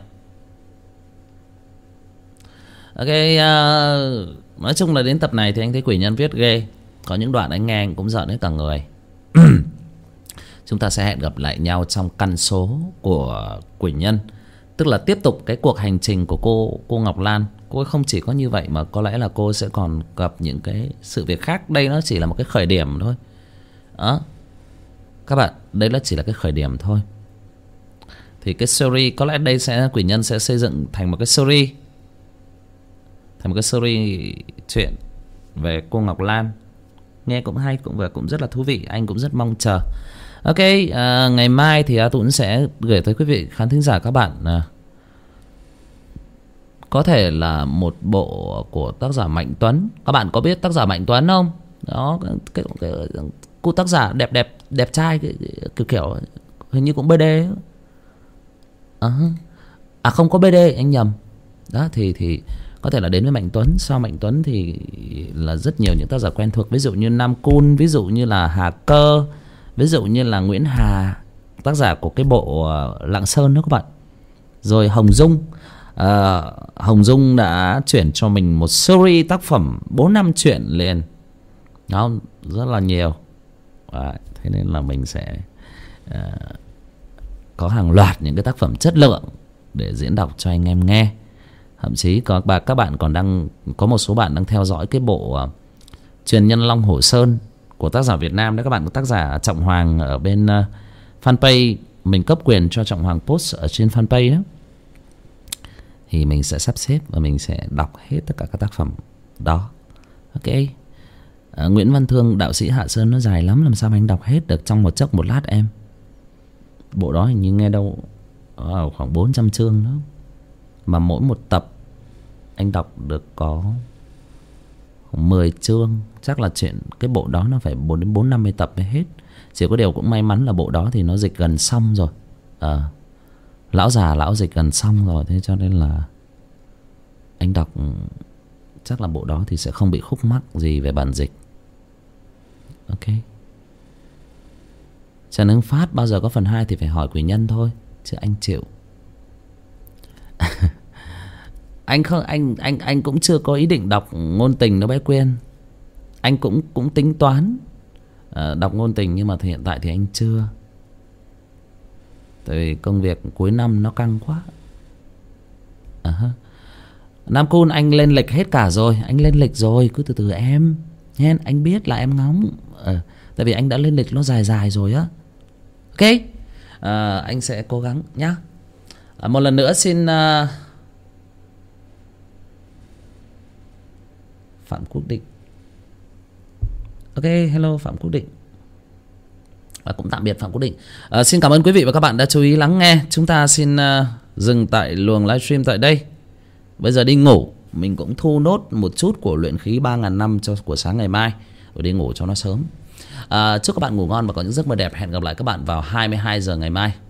Ok, uh, nói chung là đến tập này thì anh thấy Quỷ Nhân viết ghê. Có những đoạn anh nghe cũng giận hết cả người. Chúng ta sẽ hẹn gặp lại nhau trong căn số của Quỷ Nhân. Tức là tiếp tục cái cuộc hành trình của cô cô Ngọc Lan. Cô ấy không chỉ có như vậy mà có lẽ là cô sẽ còn gặp những cái sự việc khác. Đây nó chỉ là một cái khởi điểm thôi. Đó. Các bạn, đây là chỉ là cái khởi điểm thôi. Thì cái series có lẽ đây sẽ Quỷ Nhân sẽ xây dựng thành một cái series, thành một cái series chuyện về cô Ngọc Lan. Nghe cũng hay, cũng và cũng rất là thú vị. Anh cũng rất mong chờ. Ok, à, ngày mai thì A Tũng sẽ gửi tới quý vị khán thính giả các bạn à, có thể là một bộ của tác giả Mạnh Tuấn. Các bạn có biết tác giả Mạnh Tuấn không? Đó, cái, cái, cái cô tác giả đẹp đẹp đẹp trai cái, cái, kiểu kiểu hình như cũng bê đê. À, à không có bê đê, anh nhầm. Đó thì thì có thể là đến với Mạnh Tuấn. Sau Mạnh Tuấn thì là rất nhiều những tác giả quen thuộc, ví dụ như Nam Cun, ví dụ như là Hà Cơ, ví dụ như là Nguyễn Hà, tác giả của cái bộ Lạng Sơn đó các bạn. Rồi Hồng Dung. à, Hồng Dung đã chuyển cho mình một series tác phẩm bốn năm chuyện liền. Đó, rất là nhiều. à, Thế nên là mình sẽ à, có hàng loạt những cái tác phẩm chất lượng để diễn đọc cho anh em nghe. Thậm chí có bà các bạn còn đang có một số bạn đang theo dõi cái bộ uh, Truyền Nhân Long Hổ Sơn của tác giả Việt Nam đấy các bạn. Tác giả Trọng Hoàng ở bên uh, fanpage, mình cấp quyền cho Trọng Hoàng post ở trên fanpage đó. Thì mình sẽ sắp xếp và mình sẽ đọc hết tất cả các tác phẩm đó. Ok. uh, Nguyễn Văn Thương, Đạo Sĩ Hạ Sơn nó dài lắm, làm sao mà anh đọc hết được trong một chốc một lát em. Bộ đó hình như nghe đâu uh, khoảng bốn trăm chương đó. Mà mỗi một tập anh đọc được có mười chương. Chắc là chuyện cái bộ đó nó phải bốn đến bốn năm mươi tập mới hết. Chỉ có điều cũng may mắn là bộ đó thì nó dịch gần xong rồi. à, Lão già lão dịch gần xong rồi. Thế cho nên là anh đọc chắc là bộ đó thì sẽ không bị khúc mắc gì về bản dịch. Ok. Trần Hưng Phát bao giờ có phần hai thì phải hỏi Quỷ Nhân thôi, chứ anh chịu. anh không anh anh anh cũng chưa có ý định đọc ngôn tình đâu bé Quyên. Anh cũng cũng tính toán uh, đọc ngôn tình, nhưng mà hiện tại thì anh chưa. Tại vì công việc cuối năm nó căng quá. uh-huh. Nam Cun, anh lên lịch hết cả rồi. Anh lên lịch rồi, cứ từ từ em nghe. Anh biết là em ngóng. uh, Tại vì anh đã lên lịch nó dài dài rồi á. Ok. uh, Anh sẽ cố gắng nhá. uh, Một lần nữa xin uh, Phạm Quốc Định. Ok, hello Phạm Quốc Định. Và cũng tạm biệt Phạm Quốc Định. à, Xin cảm ơn quý vị và các bạn đã chú ý lắng nghe. Chúng ta xin uh, dừng tại luồng livestream tại đây. Bây giờ đi ngủ. Mình cũng thu nốt một chút của luyện khí ba ngàn năm cho của sáng ngày mai, rồi đi ngủ cho nó sớm. à, Chúc các bạn ngủ ngon và có những giấc mơ đẹp. Hẹn gặp lại các bạn vào hai mươi hai giờ ngày mai.